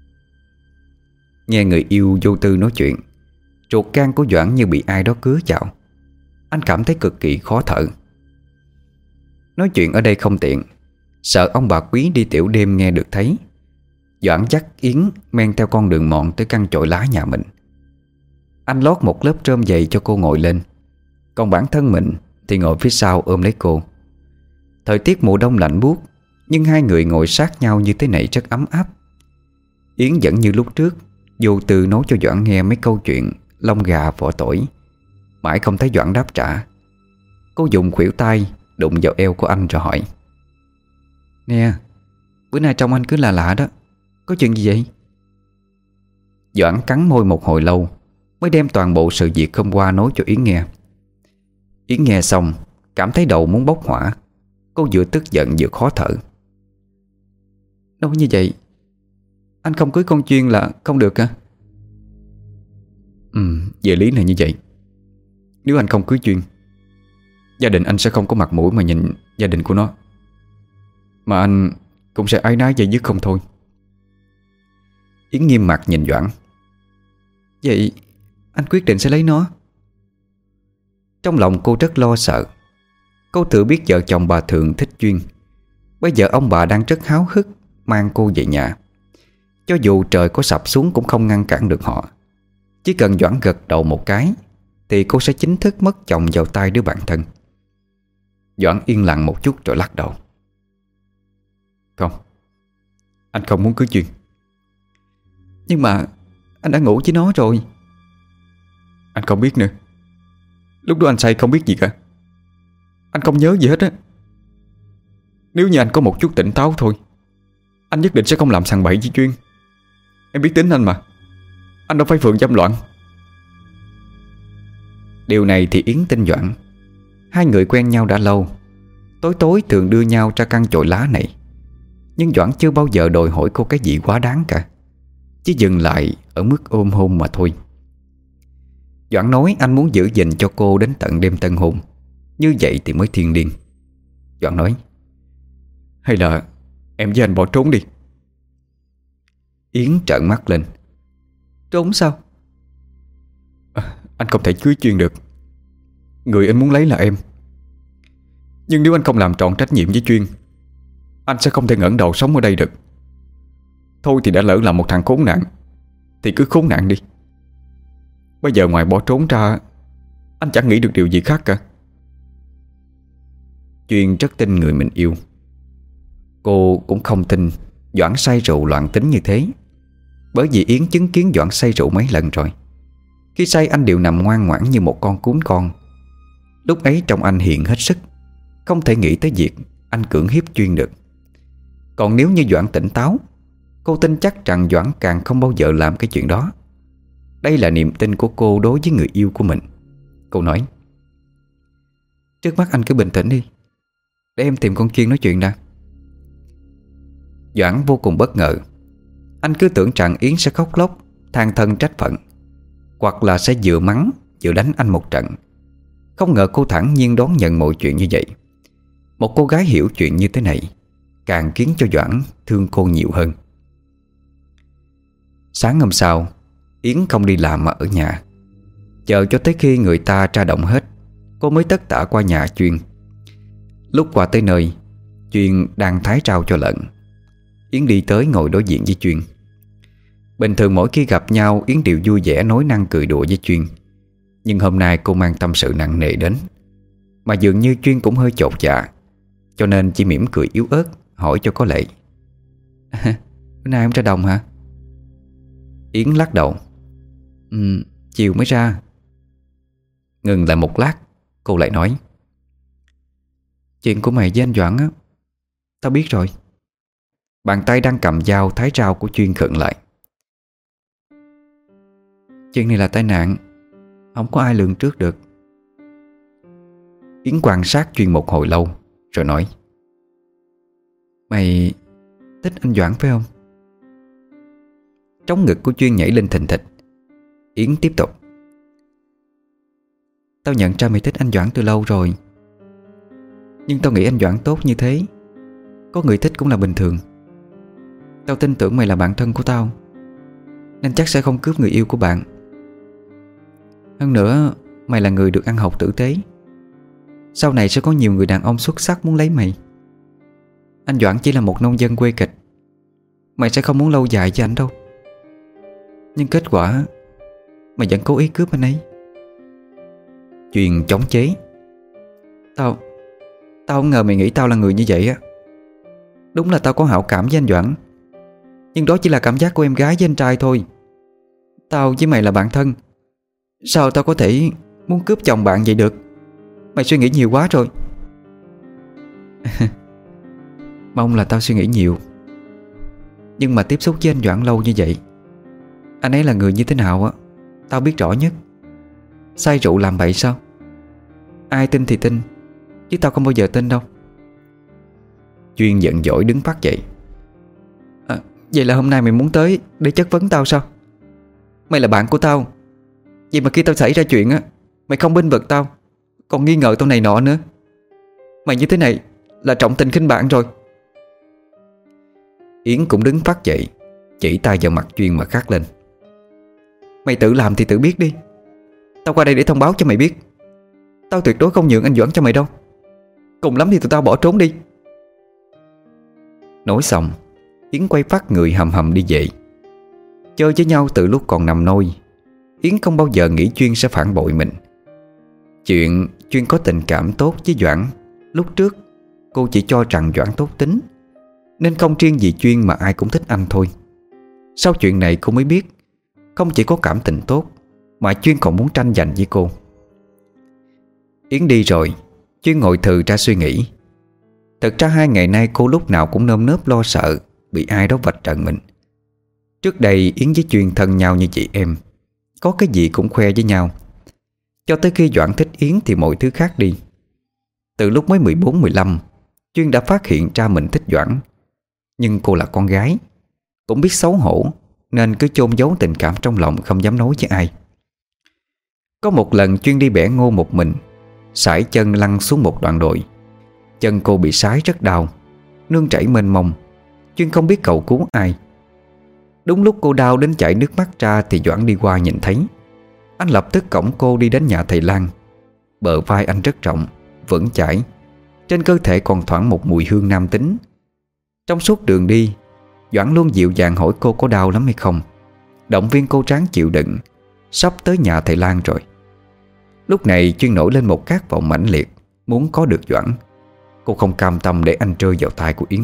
Nghe người yêu vô tư nói chuyện, ruột gan của Doãn như bị ai đó cứa chạo. Anh cảm thấy cực kỳ khó thở. Nói chuyện ở đây không tiện, sợ ông bà Quý đi tiểu đêm nghe được thấy. Doãn dắt Yến men theo con đường mòn tới căn chòi lá nhà mình. Anh lót một lớp rơm dày cho cô ngồi lên, còn bản thân mình thì ngồi phía sau ôm lấy cô. Thời tiết mùa đông lạnh buốt, nhưng hai người ngồi sát nhau như thế này rất ấm áp. Yến vẫn như lúc trước, vô tư nói cho Doãn nghe mấy câu chuyện lông gà vỏ tỏi. Mãi không thấy Doãn đáp trả. Cô dùng khuỷu tay đụng vào eo của anh rồi hỏi: "Nè, bữa nay trông anh cứ lạ lạ đó, có chuyện gì vậy?" Doãn cắn môi một hồi lâu mới đem toàn bộ sự việc hôm qua nói cho Yến nghe. Yến nghe xong cảm thấy đầu muốn bốc hỏa. Cô vừa tức giận vừa khó thở: "Nói như vậy anh không cưới con Chuyên là không được hả?" Về lý này như vậy. Nếu anh không cưới Chuyên, gia đình anh sẽ không có mặt mũi mà nhìn gia đình của nó, mà anh cũng sẽ áy náy dây dứt không thôi. Yến nghiêm mặt nhìn Doãn: "Vậy anh quyết định sẽ lấy nó?" Trong lòng cô rất lo sợ. Cô tự biết vợ chồng bà Thường thích Chuyên. Bây giờ ông bà đang rất háo hức mang cô về nhà. Cho dù trời có sập xuống cũng không ngăn cản được họ. Chỉ cần Doãn gật đầu một cái thì cô sẽ chính thức mất chồng vào tay đứa bạn thân. Doãn yên lặng một chút rồi lắc đầu: "Không, anh không muốn cưới Chuyên." "Nhưng mà anh đã ngủ với nó rồi." "Anh không biết nữa. Lúc đó anh say không biết gì cả." Anh không nhớ gì hết á. Nếu như anh có một chút tỉnh táo thôi, anh nhất định sẽ không làm sằng bậy với Chuyên. Em biết tính anh mà. Anh đâu phải phường dâm loạn. Điều này thì Yến tin Doãn. Hai người quen nhau đã lâu, tối tối thường đưa nhau ra căn chòi lá này. Nhưng Doãn chưa bao giờ đòi hỏi cô cái gì quá đáng cả, chỉ dừng lại ở mức ôm hôn mà thôi. Doãn nói anh muốn giữ gìn cho cô đến tận đêm tân hôn. Như vậy thì mới thiêng liêng. Doãn nói: hay là em với anh bỏ trốn đi. Yến trợn mắt lên: trốn sao? Anh không thể cưới Chuyên được. Người anh muốn lấy là em. Nhưng nếu anh không làm trọn trách nhiệm với Chuyên, anh sẽ không thể ngẩng đầu sống ở đây được. Thôi thì đã lỡ làm một thằng khốn nạn thì cứ khốn nạn đi. Bây giờ ngoài bỏ trốn ra, anh chẳng nghĩ được điều gì khác cả. Chuyên rất tin người mình yêu. Cô cũng không tin Doãn say rượu loạn tính như thế, bởi vì Yến chứng kiến Doãn say rượu mấy lần rồi. Khi say anh đều nằm ngoan ngoãn như một con cún con. Lúc ấy trong anh hiền hết sức, không thể nghĩ tới việc anh cưỡng hiếp Chuyên được. Còn nếu như Doãn tỉnh táo, cô tin chắc rằng Doãn càng không bao giờ làm cái chuyện đó. Đây là niềm tin của cô đối với người yêu của mình. Cô nói: trước mắt anh cứ bình tĩnh đi, để em tìm con Chuyên nói chuyện đã. Doãn vô cùng bất ngờ. Anh cứ tưởng rằng Yến sẽ khóc lóc, than thân trách phận, hoặc là sẽ vừa mắng vừa đánh anh một trận. Không ngờ cô thản nhiên đón nhận mọi chuyện như vậy. Một cô gái hiểu chuyện như thế này càng khiến cho Doãn thương cô nhiều hơn. Sáng hôm sau, Yến không đi làm mà ở nhà. Chờ cho tới khi người ta tra động hết, cô mới tất tả qua nhà Chuyên. Lúc qua tới nơi, Chuyên đang thái rau cho lợn. Yến đi tới ngồi đối diện với Chuyên. Bình thường mỗi khi gặp nhau, Yến đều vui vẻ nói năng cười đùa với Chuyên. Nhưng hôm nay cô mang tâm sự nặng nề đến, mà dường như Chuyên cũng hơi chột dạ, cho nên chỉ mỉm cười yếu ớt hỏi cho có lệ: bữa nay em ra đồng hả? Yến lắc đầu: chiều mới ra. Ngừng lại một lát, cô lại nói: chuyện của mày với anh Doãn á, tao biết rồi. Bàn tay đang cầm dao thái rau của Chuyên khựng lại. Chuyện này là tai nạn, không có ai lường trước được. Yến quan sát Chuyên một hồi lâu rồi nói: mày thích anh Doãn phải không? Trống ngực của Chuyên nhảy lên thình thịch. Yến tiếp tục: tao nhận ra mày thích anh Doãn từ lâu rồi. Nhưng tao nghĩ anh Doãn tốt như thế, có người thích cũng là bình thường. Tao tin tưởng mày là bạn thân của tao, nên chắc sẽ không cướp người yêu của bạn. Hơn nữa, mày là người được ăn học tử tế, sau này sẽ có nhiều người đàn ông xuất sắc muốn lấy mày. Anh Doãn chỉ là một nông dân quê kịch, mày sẽ không muốn lâu dài với anh đâu. Nhưng kết quả mày vẫn cố ý cướp anh ấy. Chuyên chống chế: Tao không ngờ mày nghĩ tao là người như vậy á. Đúng là tao có hảo cảm với anh Doãn, nhưng đó chỉ là cảm giác của em gái với anh trai thôi. Tao với mày là bạn thân, sao tao có thể muốn cướp chồng bạn vậy được? Mày suy nghĩ nhiều quá rồi. Mong là tao suy nghĩ nhiều, nhưng mà tiếp xúc với anh Doãn lâu như vậy, anh ấy là người như thế nào á, tao biết rõ nhất. Say rượu làm bậy sao? Ai tin thì tin, chứ tao không bao giờ tin đâu. Chuyên giận dỗi đứng phát dậy: vậy là hôm nay mày muốn tới để chất vấn tao sao? Mày là bạn của tao, vậy mà khi tao xảy ra chuyện á, mày không bênh vực tao, còn nghi ngờ tao này nọ nữa. Mày như thế này là trọng tình khinh bạn rồi. Yến cũng đứng phát dậy, chỉ tay vào mặt Chuyên mà khắc lên: mày tự làm thì tự biết đi. Tao qua đây để thông báo cho mày biết, tao tuyệt đối không nhượng anh Doãn cho mày đâu. Cùng lắm thì tụi tao bỏ trốn đi. Nói xong, Yến quay phát người hầm hầm đi về. Chơi với nhau từ lúc còn nằm nôi, Yến không bao giờ nghĩ Chuyên sẽ phản bội mình. Chuyện Chuyên có tình cảm tốt với Doãn, lúc trước cô chỉ cho rằng Doãn tốt tính, nên không riêng gì Chuyên mà ai cũng thích anh thôi. Sau chuyện này cô mới biết, không chỉ có cảm tình tốt mà Chuyên còn muốn tranh giành với cô. Yến đi rồi, Chuyên ngồi thừ ra suy nghĩ. Thật ra 2 ngày nay cô lúc nào cũng nơm nớp lo sợ bị ai đó vạch trần mình. Trước đây Yến với Chuyên thân nhau như chị em, có cái gì cũng khoe với nhau. Cho tới khi Doãn thích Yến thì mọi thứ khác đi. Từ lúc mới 14-15, Chuyên đã phát hiện ra mình thích Doãn. Nhưng cô là con gái, cũng biết xấu hổ, nên cứ chôn giấu tình cảm trong lòng, không dám nói với ai. Có một lần Chuyên đi bẻ ngô một mình, sải chân lăn xuống một đoạn đồi. Chân cô bị sái rất đau, nương chảy mênh mông. Chuyên không biết cầu cứu ai. Đúng lúc cô đau đến chảy nước mắt ra thì Doãn đi qua nhìn thấy. Anh lập tức cõng cô đi đến nhà thầy Lan. Bờ vai anh rất rộng, vững chãi. Trên cơ thể còn thoảng một mùi hương nam tính. Trong suốt đường đi, Doãn luôn dịu dàng hỏi cô có đau lắm hay không, động viên cô ráng chịu đựng. Sắp tới nhà thầy Lan rồi. Lúc này Chuyên nổi lên một khát vọng mãnh liệt, muốn có được Doãn. Cô không cam tâm để anh rơi vào tay của Yến.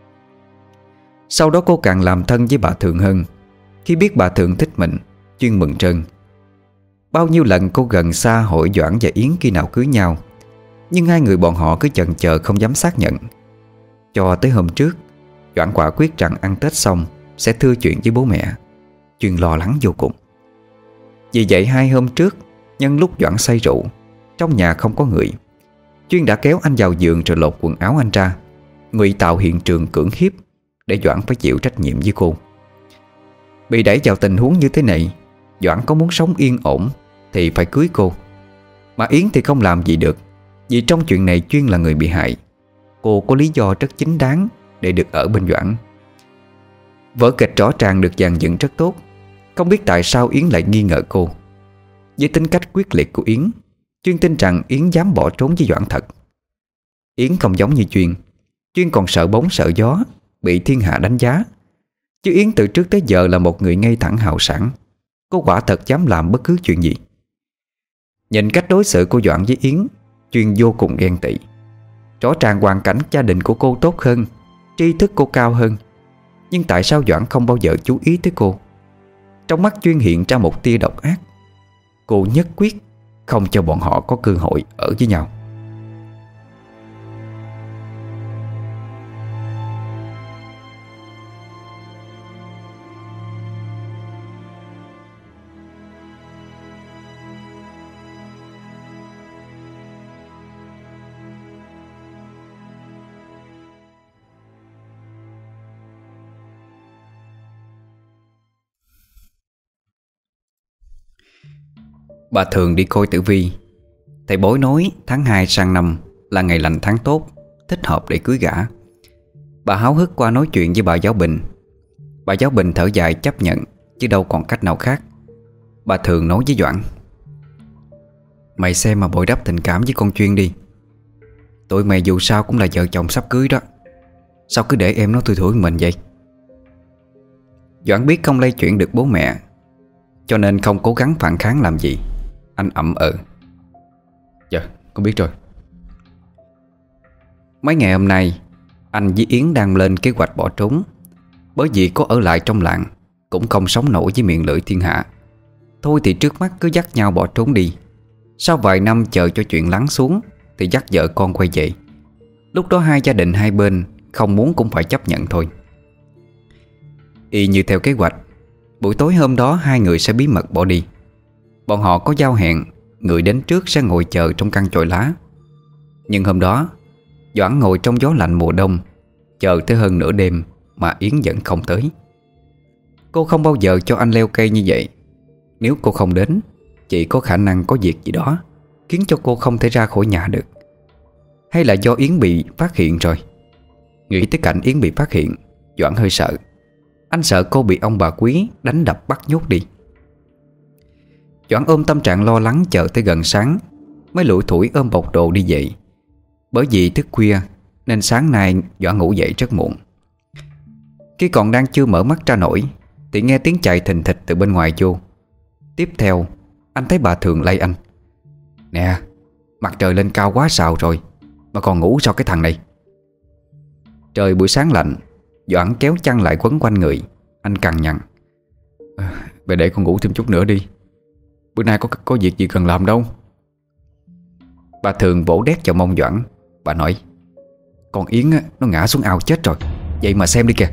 Sau đó cô càng làm thân với bà Thường hơn. Khi biết bà Thường thích mình, Chuyên mừng trân. Bao nhiêu lần cô gần xa hỏi Doãn và Yến khi nào cưới nhau, nhưng hai người bọn họ cứ chần chờ không dám xác nhận. Cho tới hôm trước, Doãn quả quyết rằng ăn Tết xong sẽ thưa chuyện với bố mẹ. Chuyên lo lắng vô cùng. Vì vậy 2 hôm trước, nhân lúc Doãn say rượu, trong nhà không có người, Chuyên đã kéo anh vào giường rồi lột quần áo anh ra, ngụy tạo hiện trường cưỡng hiếp để Doãn phải chịu trách nhiệm với cô. Bị đẩy vào tình huống như thế này, Doãn có muốn sống yên ổn thì phải cưới cô. Mà Yến thì không làm gì được, vì trong chuyện này Chuyên là người bị hại. Cô có lý do rất chính đáng để được ở bên Doãn. Vở kịch rõ ràng được dàn dựng rất tốt. Không biết tại sao Yến lại nghi ngờ cô. Với tính cách quyết liệt của Yến, Chuyên tin rằng Yến dám bỏ trốn với Doãn thật. Yến không giống như Chuyên. Chuyên còn sợ bóng sợ gió, bị thiên hạ đánh giá. Chứ Yến từ trước tới giờ là một người ngay thẳng hào sảng. Cô quả thật dám làm bất cứ chuyện gì. Nhìn cách đối xử của Doãn với Yến, Chuyên vô cùng ghen tị. Rõ ràng hoàn cảnh gia đình của cô tốt hơn, tri thức cô cao hơn, nhưng tại sao Doãn không bao giờ chú ý tới cô? Trong mắt Chuyên hiện ra một tia độc ác. Cô nhất quyết không cho bọn họ có cơ hội ở với nhau. Bà Thường đi coi tử vi. Thầy bói nói tháng 2 sang năm là ngày lành tháng tốt, thích hợp để cưới gả. Bà háo hức qua nói chuyện với bà giáo Bình. Bà giáo Bình thở dài chấp nhận, chứ đâu còn cách nào khác. Bà Thường nói với Doãn: "Mày xem mà bồi đắp tình cảm với con Chuyên đi. Tụi mày dù sao cũng là vợ chồng sắp cưới đó. Sao cứ để em nó thui thủi mình vậy?" Doãn biết không lay chuyển được bố mẹ, cho nên không cố gắng phản kháng làm gì. Anh ậm ừ: "Dạ con biết rồi." Mấy ngày hôm nay, anh với Yến đang lên kế hoạch bỏ trốn. Bởi vì có ở lại trong làng cũng không sống nổi với miệng lưỡi thiên hạ. Thôi thì trước mắt cứ dắt nhau bỏ trốn đi. Sau vài năm chờ cho chuyện lắng xuống thì dắt vợ con quay về. Lúc đó hai gia đình hai bên không muốn cũng phải chấp nhận thôi. Y như theo kế hoạch, buổi tối hôm đó hai người sẽ bí mật bỏ đi. Bọn họ có giao hẹn người đến trước sẽ ngồi chờ trong căn chòi lá. Nhưng hôm đó Doãn ngồi trong gió lạnh mùa đông, chờ tới hơn nửa đêm mà Yến vẫn không tới. Cô không bao giờ cho anh leo cây như vậy. Nếu cô không đến, chỉ có khả năng có việc gì đó khiến cho cô không thể ra khỏi nhà được. Hay là do Yến bị phát hiện rồi? Nghĩ tới cảnh Yến bị phát hiện, Doãn hơi sợ. Anh sợ cô bị ông bà Quý đánh đập bắt nhốt đi. Doãn ôm tâm trạng lo lắng chờ tới gần sáng mới lủi thủi ôm bọc đồ đi dậy. Bởi vì thức khuya nên sáng nay Doãn ngủ dậy rất muộn. Khi còn đang chưa mở mắt ra nổi thì nghe tiếng chạy thình thịch từ bên ngoài vô. Tiếp theo anh thấy bà Thường lay anh: "Nè, mặt trời lên cao quá sào rồi mà còn ngủ sao cái thằng này?" Trời buổi sáng lạnh, Doãn kéo chăn lại quấn quanh người. Anh cằn nhằn: "Vậy để con ngủ thêm chút nữa đi. Bữa nay có việc gì cần làm đâu." Bà Thường vỗ đét vào mông Doãn. Bà nói: "Con Yến á, nó ngã xuống ao chết rồi. Vậy mà xem đi kìa."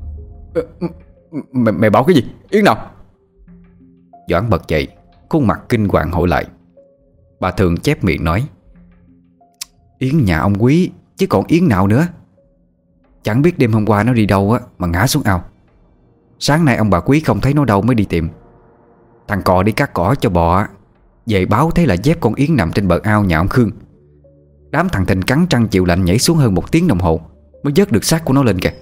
Mày bảo cái gì? Yến nào? Doãn bật dậy, khuôn mặt kinh hoàng hỏi lại. Bà Thường chép miệng nói: "Yến nhà ông Quý, chứ còn Yến nào nữa. Chẳng biết đêm hôm qua nó đi đâu á mà ngã xuống ao. Sáng nay ông bà Quý không thấy nó đâu mới đi tìm. Thằng Cò đi cắt cỏ cho bò á, về báo thấy là dép con Yến nằm trên bờ ao nhà ông Khương. Đám thằng Thình cắn trăng chịu lạnh nhảy xuống hơn 1 tiếng đồng hồ mới vớt được xác của nó lên kìa."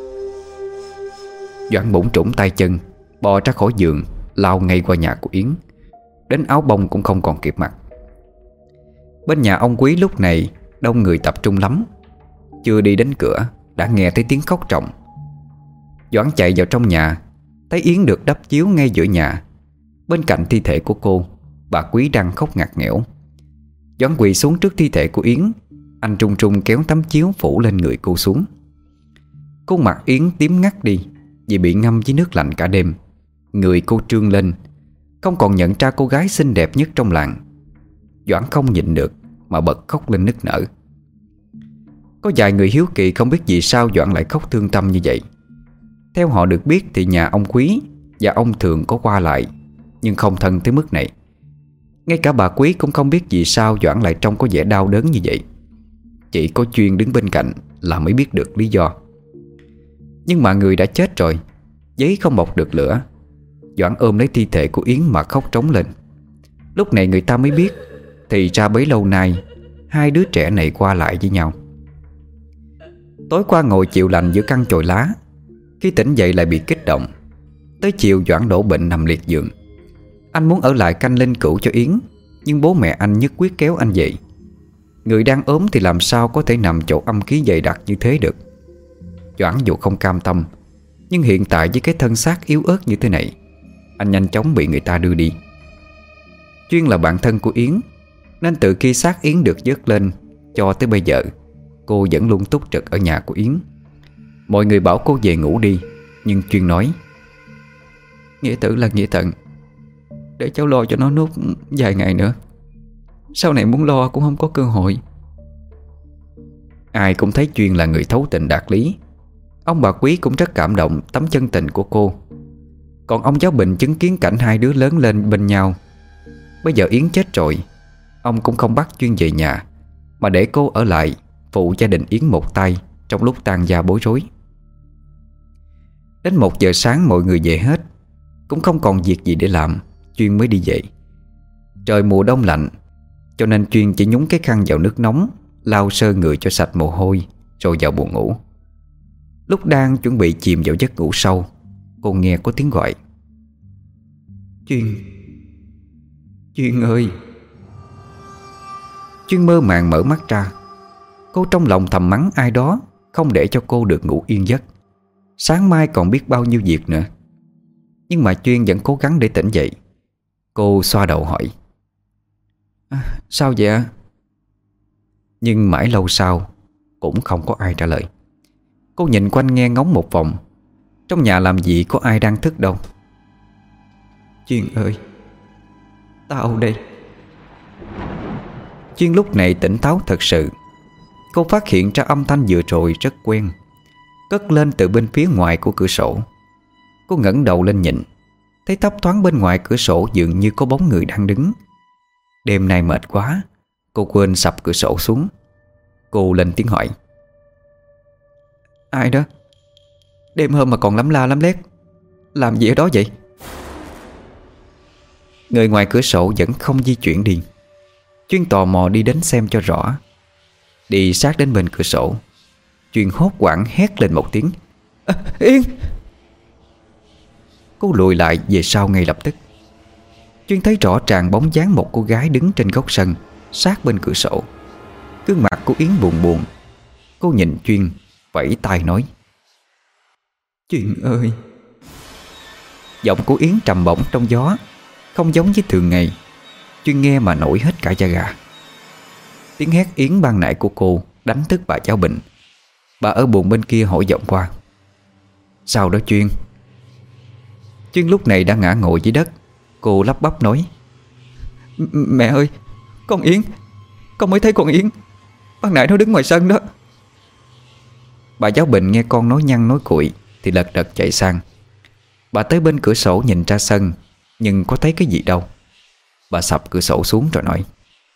Doãn bủn trũng tay chân, bò ra khỏi giường, lao ngay qua nhà của Yến. Đến áo bông cũng không còn kịp mặc. Bên nhà ông Quý lúc này đông người tập trung lắm. Chưa đi đến cửa đã nghe thấy tiếng khóc tròng. Doãn chạy vào trong nhà, thấy Yến được đắp chiếu ngay giữa nhà. Bên cạnh thi thể của cô, bà Quý đang khóc ngặt nghẽo. Doãn quỳ xuống trước thi thể của Yến. Anh trung trung kéo tấm chiếu phủ lên người cô xuống. Khuôn mặt Yến tím ngắt đi vì bị ngâm với nước lạnh cả đêm. Người cô trương lên, không còn nhận ra cô gái xinh đẹp nhất trong làng. Doãn không nhịn được mà bật khóc lên nức nở. Có vài người hiếu kỳ không biết vì sao Doãn lại khóc thương tâm như vậy. Theo họ được biết thì nhà ông Quý và ông Thường có qua lại, nhưng không thân tới mức này. Ngay cả bà Quý cũng không biết vì sao Doãn lại trông có vẻ đau đớn như vậy. Chỉ có Chuyên đứng bên cạnh là mới biết được lý do. Nhưng mà người đã chết rồi, giấy không bọc được lửa. Doãn ôm lấy thi thể của Yến mà khóc trống lên. Lúc này người ta mới biết, thì ra bấy lâu nay hai đứa trẻ này qua lại với nhau. Tối qua ngồi chịu lạnh giữa căn chòi lá, khi tỉnh dậy lại bị kích động. Tới chiều Doãn đổ bệnh nằm liệt giường. Anh muốn ở lại canh linh cữu cho Yến, nhưng bố mẹ anh nhất quyết kéo anh dậy. Người đang ốm thì làm sao có thể nằm chỗ âm khí dày đặc như thế được. Doãn dù không cam tâm, nhưng hiện tại với cái thân xác yếu ớt như thế này, anh nhanh chóng bị người ta đưa đi. Chuyên là bạn thân của Yến, nên từ khi xác Yến được vớt lên cho tới bây giờ, cô vẫn luôn túc trực ở nhà của Yến. Mọi người bảo cô về ngủ đi, nhưng Chuyên nói: "Nghĩa tử là nghĩa tận, để cháu lo cho nó nốt vài ngày nữa. Sau này muốn lo cũng không có cơ hội." Ai cũng thấy Chuyên là người thấu tình đạt lý. Ông bà Quý cũng rất cảm động tấm chân tình của cô. Còn ông Giáo Bình chứng kiến cảnh hai đứa lớn lên bên nhau. Bây giờ Yến chết rồi, ông cũng không bắt Chuyên về nhà, mà để cô ở lại phụ gia đình Yến một tay trong lúc tang gia bối rối. Đến 1 giờ sáng mọi người về hết, cũng không còn việc gì để làm, Chuyên mới đi về. Trời mùa đông lạnh, cho nên Chuyên chỉ nhúng cái khăn vào nước nóng, lau sơ người cho sạch mồ hôi, rồi vào buồng ngủ. Lúc đang chuẩn bị chìm vào giấc ngủ sâu, cô nghe có tiếng gọi: Chuyên ơi." Chuyên mơ màng mở mắt ra. Cô trong lòng thầm mắng ai đó không để cho cô được ngủ yên giấc. Sáng mai còn biết bao nhiêu việc nữa. Nhưng mà Chuyên vẫn cố gắng để tỉnh dậy. Cô xoa đầu hỏi: "Sao vậy ạ?" Nhưng mãi lâu sau cũng không có ai trả lời. Cô nhìn quanh nghe ngóng một vòng. Trong nhà làm gì có ai đang thức đâu. "Chuyên ơi, tao đây." Chuyên lúc này tỉnh táo thật sự. Cô phát hiện ra âm thanh vừa rồi rất quen, cất lên từ bên phía ngoài của cửa sổ. Cô ngẩng đầu lên nhìn, thấy thấp thoáng bên ngoài cửa sổ dường như có bóng người đang đứng. Đêm nay mệt quá, cô quên sập cửa sổ xuống. Cô lên tiếng hỏi: "Ai đó? Đêm hôm mà còn lắm la lắm lét, làm gì ở đó vậy?" Người ngoài cửa sổ vẫn không di chuyển đi. Chuyên tò mò đi đến xem cho rõ. Đi sát đến bên cửa sổ, Chuyên hốt hoảng hét lên một tiếng: "Yên!" Cô lùi lại về sau ngay lập tức. Chuyên thấy rõ ràng bóng dáng một cô gái đứng trên góc sân sát bên cửa sổ. Gương mặt của Yến buồn buồn. Cô nhìn Chuyên, vẫy tay nói: "Chuyên ơi." Giọng của Yến trầm bổng trong gió, không giống với thường ngày. Chuyên nghe mà nổi hết cả da gà. Tiếng hét Yến ban nãy của cô đánh thức bà Giáo Bình. Bà ở buồng bên kia hỏi vọng qua: "Sao đó Chuyên?" Chuyên lúc này đã ngã ngồi dưới đất. Cô lắp bắp nói: Mẹ ơi, con Yến Con mới thấy con Yến. Ban nãy nó đứng ngoài sân đó. Bà giáo Bình nghe con nói nhăn nói cuội thì lật đật chạy sang. Bà tới bên cửa sổ nhìn ra sân, nhưng có thấy cái gì đâu. Bà sập cửa sổ xuống rồi nói: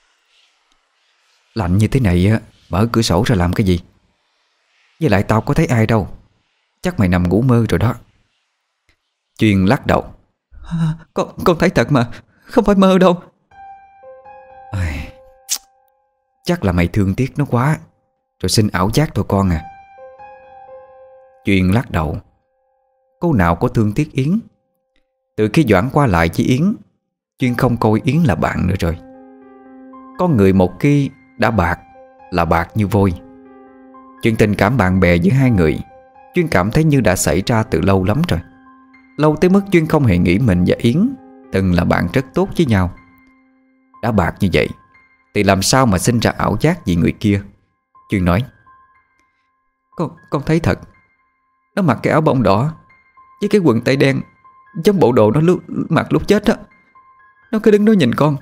"Lạnh như thế này á, mở cửa sổ ra làm cái gì? Với lại tao có thấy ai đâu. Chắc mày nằm ngủ mơ rồi đó." Chuyên lắc đầu: Con thấy thật mà, không phải mơ đâu. "Ai, chắc là mày thương tiếc nó quá, rồi xin ảo giác thôi con à." Chuyên lắc đầu: "Cô nào có thương tiếc Yến. Từ khi Doãn qua lại với Yến, Chuyên không coi Yến là bạn nữa rồi. Con người một khi đã bạc là bạc như vôi. Chuyện tình cảm bạn bè giữa hai người, Chuyên cảm thấy như đã xảy ra từ lâu lắm rồi. Lâu tới mức Chuyên không hề nghĩ mình và Yến từng là bạn rất tốt với nhau. Đã bạc như vậy thì làm sao mà sinh ra ảo giác vì người kia." Chuyên nói: Con thấy thật. Nó mặc cái áo bông đỏ với cái quần tây đen, giống bộ đồ nó mặc lúc chết á. Nó cứ đứng đó nhìn con.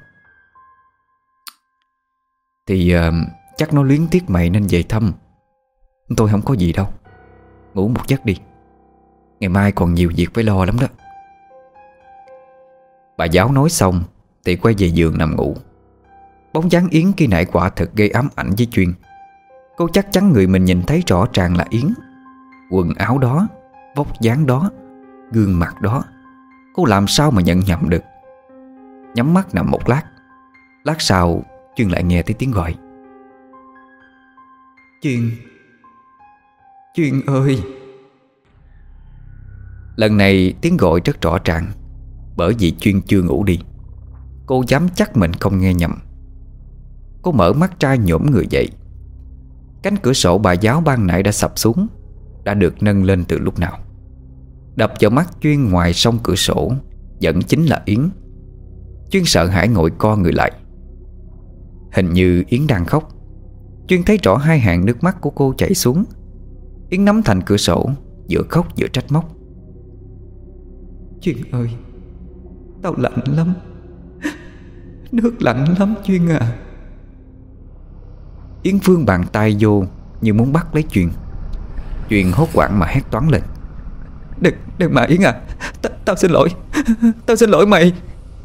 "Thì chắc nó luyến tiếc mày nên về thăm. Tôi không có gì đâu. Ngủ một giấc đi, ngày mai còn nhiều việc phải lo lắm đó." Bà giáo nói xong thì quay về giường nằm ngủ. Bóng dáng Yến khi nãy quả thật gây ám ảnh với Chuyên. Cô chắc chắn người mình nhìn thấy rõ ràng là Yến. Quần áo đó, vóc dáng đó, gương mặt đó, cô làm sao mà nhận nhầm được. Nhắm mắt nằm một lát. Lát sau Chuyên lại nghe thấy tiếng gọi: Chuyên ơi." Lần này tiếng gọi rất rõ ràng, bởi vì Chuyên chưa ngủ đi. Cô dám chắc mình không nghe nhầm. Cô mở mắt ra nhổm người dậy. Cánh cửa sổ bà giáo ban nãy đã sập xuống, đã được nâng lên từ lúc nào. Đập vào mắt Chuyên ngoài song cửa sổ vẫn chính là Yến. Chuyên sợ hãi ngồi co người lại. Hình như Yến đang khóc. Chuyên thấy rõ hai hàng nước mắt của cô chảy xuống. Yến nắm thành cửa sổ, vừa khóc vừa trách móc: "Chuyên ơi, tao lạnh lắm. Nước lạnh lắm Chuyên à." Yến vươn bàn tay vô như muốn bắt lấy Chuyên. Chuyên hốt hoảng mà hét toáng lên: Đừng mà Yến à. Tao xin lỗi. Tao xin lỗi mày."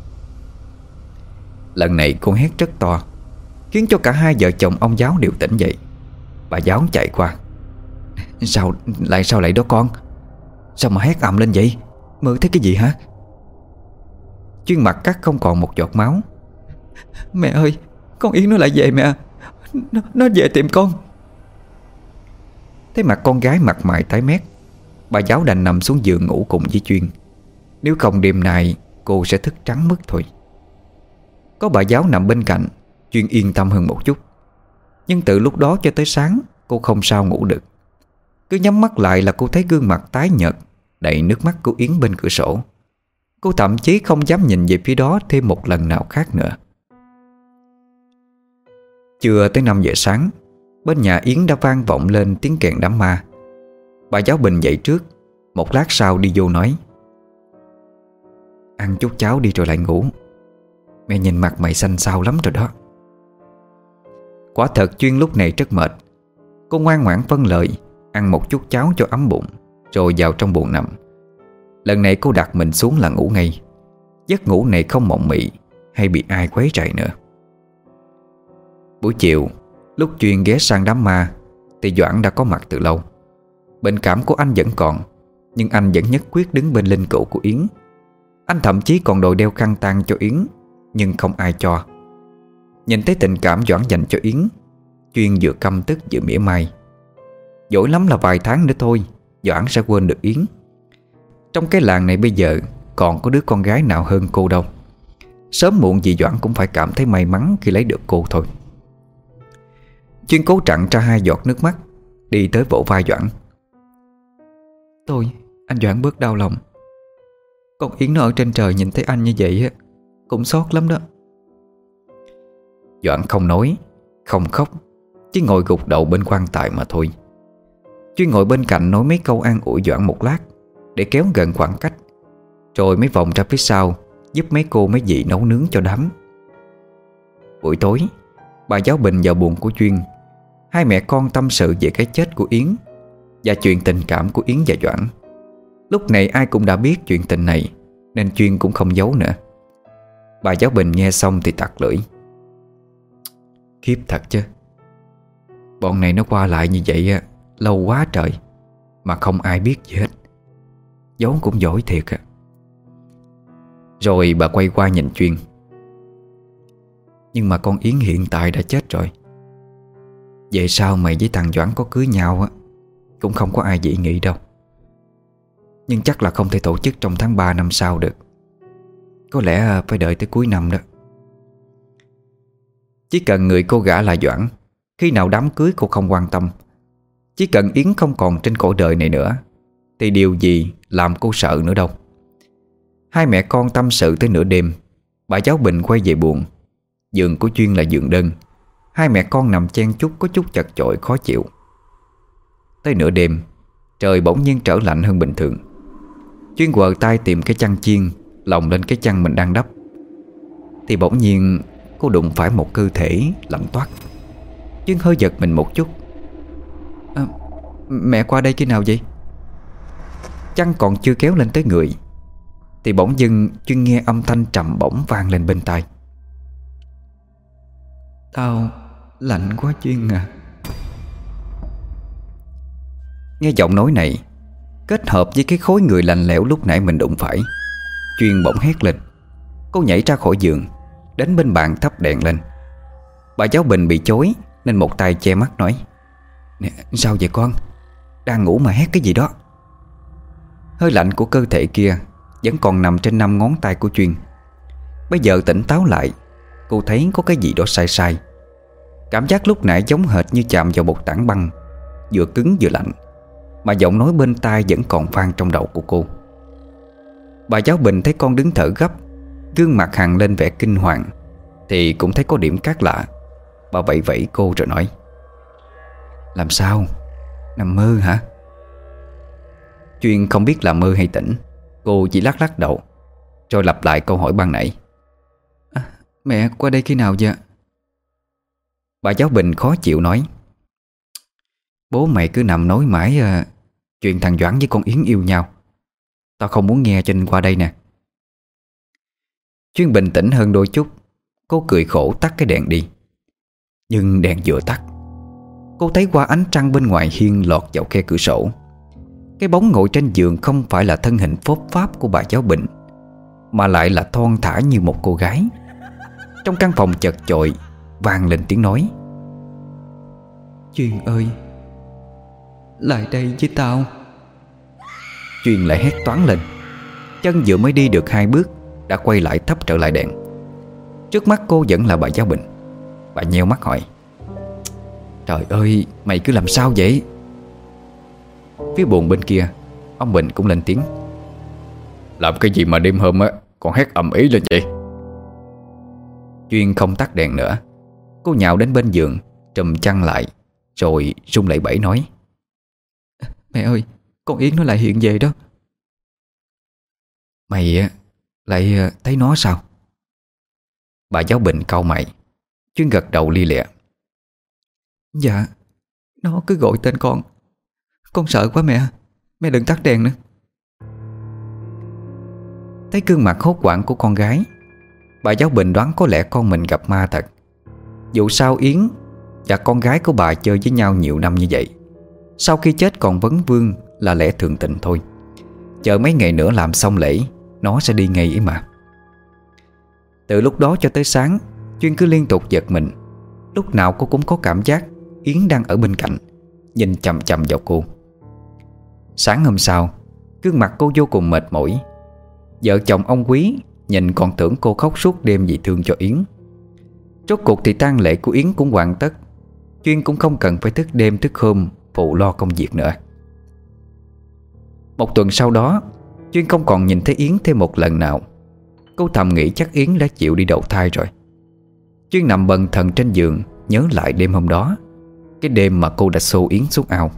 Lần này cô hét rất to, khiến cho cả hai vợ chồng ông giáo đều tỉnh dậy. Bà giáo chạy qua: Sao lại đó con? Sao mà hét ầm lên vậy? Mơ thấy cái gì hả?" Chuyên mặt cắt không còn một giọt máu: "Mẹ ơi, con Yến nó lại về mẹ. Nó về tìm con." Thấy mặt con gái mặt mày tái mét, bà giáo đành nằm xuống giường ngủ cùng với Chuyên. Nếu không đêm nay cô sẽ thức trắng mất thôi. Có bà giáo nằm bên cạnh, Chuyên yên tâm hơn một chút. Nhưng từ lúc đó cho tới sáng, cô không sao ngủ được. Cứ nhắm mắt lại là cô thấy gương mặt tái nhợt, đầy nước mắt của Yến bên cửa sổ. Cô thậm chí không dám nhìn về phía đó thêm một lần nào khác nữa. Chưa tới 5 giờ sáng, bên nhà Yến đã vang vọng lên tiếng kèn đám ma. Bà giáo Bình dậy trước, một lát sau đi vô nói: "Ăn chút cháo đi rồi lại ngủ. Mẹ nhìn mặt mày xanh xao lắm rồi đó." Quả thật Chuyên lúc này rất mệt. Cô ngoan ngoãn vâng lời, ăn một chút cháo cho ấm bụng, rồi vào trong buồng nằm. Lần này cô đặt mình xuống là ngủ ngay. Giấc ngủ này không mộng mị hay bị ai quấy rầy nữa. Buổi chiều, lúc Chuyên ghé sang đám ma thì Doãn đã có mặt từ lâu. Bệnh cảm của anh vẫn còn, nhưng anh vẫn nhất quyết đứng bên linh cữu của Yến. Anh thậm chí còn đòi đeo khăn tang cho Yến, nhưng không ai cho. Nhìn thấy tình cảm Doãn dành cho Yến, Chuyên vừa căm tức vừa mỉa mai. Dỗi lắm là vài tháng nữa thôi, Doãn sẽ quên được Yến. Trong cái làng này bây giờ còn có đứa con gái nào hơn cô đâu. Sớm muộn gì Doãn cũng phải cảm thấy may mắn khi lấy được cô thôi. Chuyên cố chặn ra hai giọt nước mắt, đi tới vỗ vai Doãn: "Thôi, anh Doãn bớt đau lòng. Con Yến nó ở trên trời nhìn thấy anh như vậy cũng xót lắm đó." Doãn không nói, không khóc, chỉ ngồi gục đầu bên quan tài mà thôi. Chuyên ngồi bên cạnh nói mấy câu an ủi Doãn một lát, để kéo gần khoảng cách, rồi mới vòng ra phía sau giúp mấy cô mấy dì nấu nướng cho đám. Buổi tối, bà giáo Bình vào buồng của Chuyên. Hai mẹ con tâm sự về cái chết của Yến và chuyện tình cảm của Yến và Doãn. Lúc này ai cũng đã biết chuyện tình này, nên Chuyên cũng không giấu nữa. Bà giáo Bình nghe xong thì tặc lưỡi: Khiếp thật chứ, bọn này nó qua lại như vậy lâu quá trời mà không ai biết gì hết. Giấu cũng giỏi thiệt à. Rồi bà quay qua nhìn Chuyên: Nhưng mà con Yến hiện tại đã chết rồi. Về sau mày với thằng Doãn có cưới nhau cũng không có ai dị nghị đâu. Nhưng chắc là không thể tổ chức trong tháng 3 năm sau được. Có lẽ phải đợi tới cuối năm đó. Chỉ cần người cô gả là Doãn, khi nào đám cưới cô không quan tâm. Chỉ cần Yến không còn trên cõi đời này nữa thì điều gì làm cô sợ nữa đâu. Hai mẹ con tâm sự tới nửa đêm. Bà giáo Bình quay về buồng. Giường của Chuyên là giường đơn. Hai mẹ con nằm chen chúc có chút chật chội khó chịu. Tới nửa đêm, trời bỗng nhiên trở lạnh hơn bình thường. Chuyên quờ tay tìm cái chăn chiên lồng lên cái chăn mình đang đắp, thì bỗng nhiên cô đụng phải một cơ thể lạnh toát. Chuyên hơi giật mình một chút. Mẹ qua đây khi nào vậy? Chăn còn chưa kéo lên tới người thì bỗng dưng Chuyên nghe âm thanh trầm bổng vang lên bên tai: Tao lạnh quá Chuyên à. Nghe giọng nói này kết hợp với cái khối người lạnh lẽo lúc nãy mình đụng phải, Chuyên bỗng hét lên. Cô nhảy ra khỏi giường, đến bên bàn thắp đèn lên. Bà giáo Bình bị chối nên một tay che mắt nói: Nè, sao vậy con? Đang ngủ mà hét cái gì đó? Hơi lạnh của cơ thể kia vẫn còn nằm trên 5 ngón tay của Chuyên. Bây giờ tỉnh táo lại, cô thấy có cái gì đó sai sai. Cảm giác lúc nãy giống hệt như chạm vào một tảng băng, vừa cứng vừa lạnh. Mà giọng nói bên tai vẫn còn vang trong đầu của cô. Bà giáo Bình thấy con đứng thở gấp, gương mặt hằn lên vẻ kinh hoàng, thì cũng thấy có điểm khác lạ. Bà vẫy vẫy cô rồi nói: Làm sao? Nằm mơ hả? Chuyên không biết là mơ hay tỉnh. Cô chỉ lắc lắc đầu, rồi lặp lại câu hỏi ban nãy: Mẹ qua đây khi nào vậy? Bà giáo Bình khó chịu nói: Bố mày cứ nằm nói mãi chuyện thằng Doãn với con Yến yêu nhau. Tao không muốn nghe cho nên qua đây nè. Chuyên bình tĩnh hơn đôi chút. Cô cười khổ tắt cái đèn đi. Nhưng đèn vừa tắt, cô thấy qua ánh trăng bên ngoài hiên lọt vào khe cửa sổ. Cái bóng ngồi trên giường không phải là thân hình phốp pháp của bà giáo Bình, mà lại là thon thả như một cô gái. Trong căn phòng chật chội vang lên tiếng nói: Chuyên ơi, lại đây với tao. Chuyên lại hét toáng lên. Chân vừa mới đi được 2 bước đã quay lại thấp trở lại đèn. Trước mắt cô vẫn là bà giáo Bình. Bà nheo mắt hỏi: Trời ơi, mày cứ làm sao vậy? Phía buồng bên kia, ông Bình cũng lên tiếng: Làm cái gì mà đêm hôm còn hét ầm ĩ lên vậy? Chuyên không tắt đèn nữa. Cô nhào đến bên giường, trùm chăn lại, rồi run lẩy bẩy nói: Mẹ ơi, con Yến nó lại hiện về đó. Mày lại thấy nó sao? Bà giáo Bình cau mày. Chuyên gật đầu li lịa: Dạ, nó cứ gọi tên con. Con sợ quá mẹ. Mẹ đừng tắt đèn nữa. Thấy gương mặt hốt hoảng của con gái, bà giáo Bình đoán có lẽ con mình gặp ma thật. Dù sao Yến và con gái của bà chơi với nhau nhiều năm như vậy, sau khi chết còn vấn vương là lẽ thường tình thôi. Chờ mấy ngày nữa làm xong lễ, nó sẽ đi ngay ấy mà. Từ lúc đó cho tới sáng, Chuyên cứ liên tục giật mình. Lúc nào cô cũng có cảm giác Yến đang ở bên cạnh, nhìn chằm chằm vào cô. Sáng hôm sau, gương mặt cô vô cùng mệt mỏi. Vợ chồng ông Quý nhìn còn tưởng cô khóc suốt đêm vì thương cho Yến. Rốt cuộc thì tang lễ của Yến cũng hoàn tất. Chuyên cũng không cần phải thức đêm thức hôm phụ lo công việc nữa. Một tuần sau đó, Chuyên không còn nhìn thấy Yến thêm một lần nào. Cô thầm nghĩ chắc Yến đã chịu đi đầu thai rồi. Chuyên nằm bần thần trên giường, nhớ lại đêm hôm đó, cái đêm mà cô đã xô Yến xuống ao.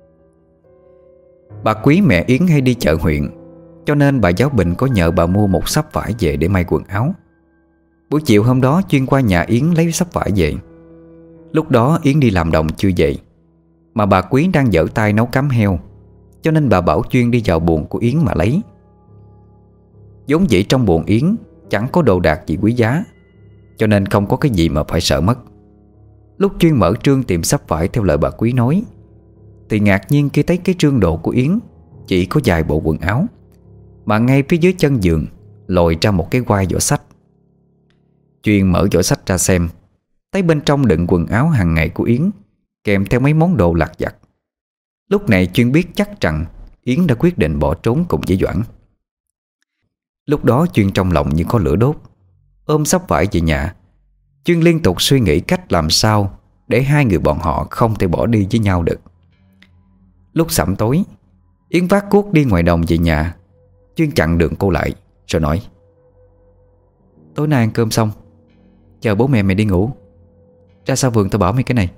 Bà Quý mẹ Yến hay đi chợ huyện, cho nên bà giáo Bình có nhờ bà mua một xấp vải về để may quần áo. Buổi chiều hôm đó Chuyên qua nhà Yến lấy xấp vải về. Lúc đó Yến đi làm đồng chưa dậy, mà bà Quý đang giở tay nấu cám heo, cho nên bà bảo Chuyên đi vào buồng của Yến mà lấy. vốn dĩ trong buồng Yến chẳng có đồ đạc gì quý giá, cho nên không có cái gì mà phải sợ mất. Lúc Chuyên mở trương tìm sắp vải theo lời bà Quý nói, thì ngạc nhiên khi thấy cái trương đồ của Yến chỉ có vài bộ quần áo, mà ngay phía dưới chân giường lồi ra một cái quai giỏ sách. Chuyên mở giỏ sách ra xem, thấy bên trong đựng quần áo hàng ngày của Yến, kèm theo mấy món đồ lặt vặt. Lúc này Chuyên biết chắc rằng Yến đã quyết định bỏ trốn cùng với Doãn. Lúc đó Chuyên trong lòng như có lửa đốt. Ôm sắp vải về nhà, Chuyên liên tục suy nghĩ cách làm sao để hai người bọn họ không thể bỏ đi với nhau được. Lúc sẩm tối, Yến vác cuốc đi ngoài đồng về nhà. Chuyên chặn đường cô lại rồi nói: "Tối nay ăn cơm xong, chờ bố mẹ mày đi ngủ, ra sau vườn tao bảo mày cái này."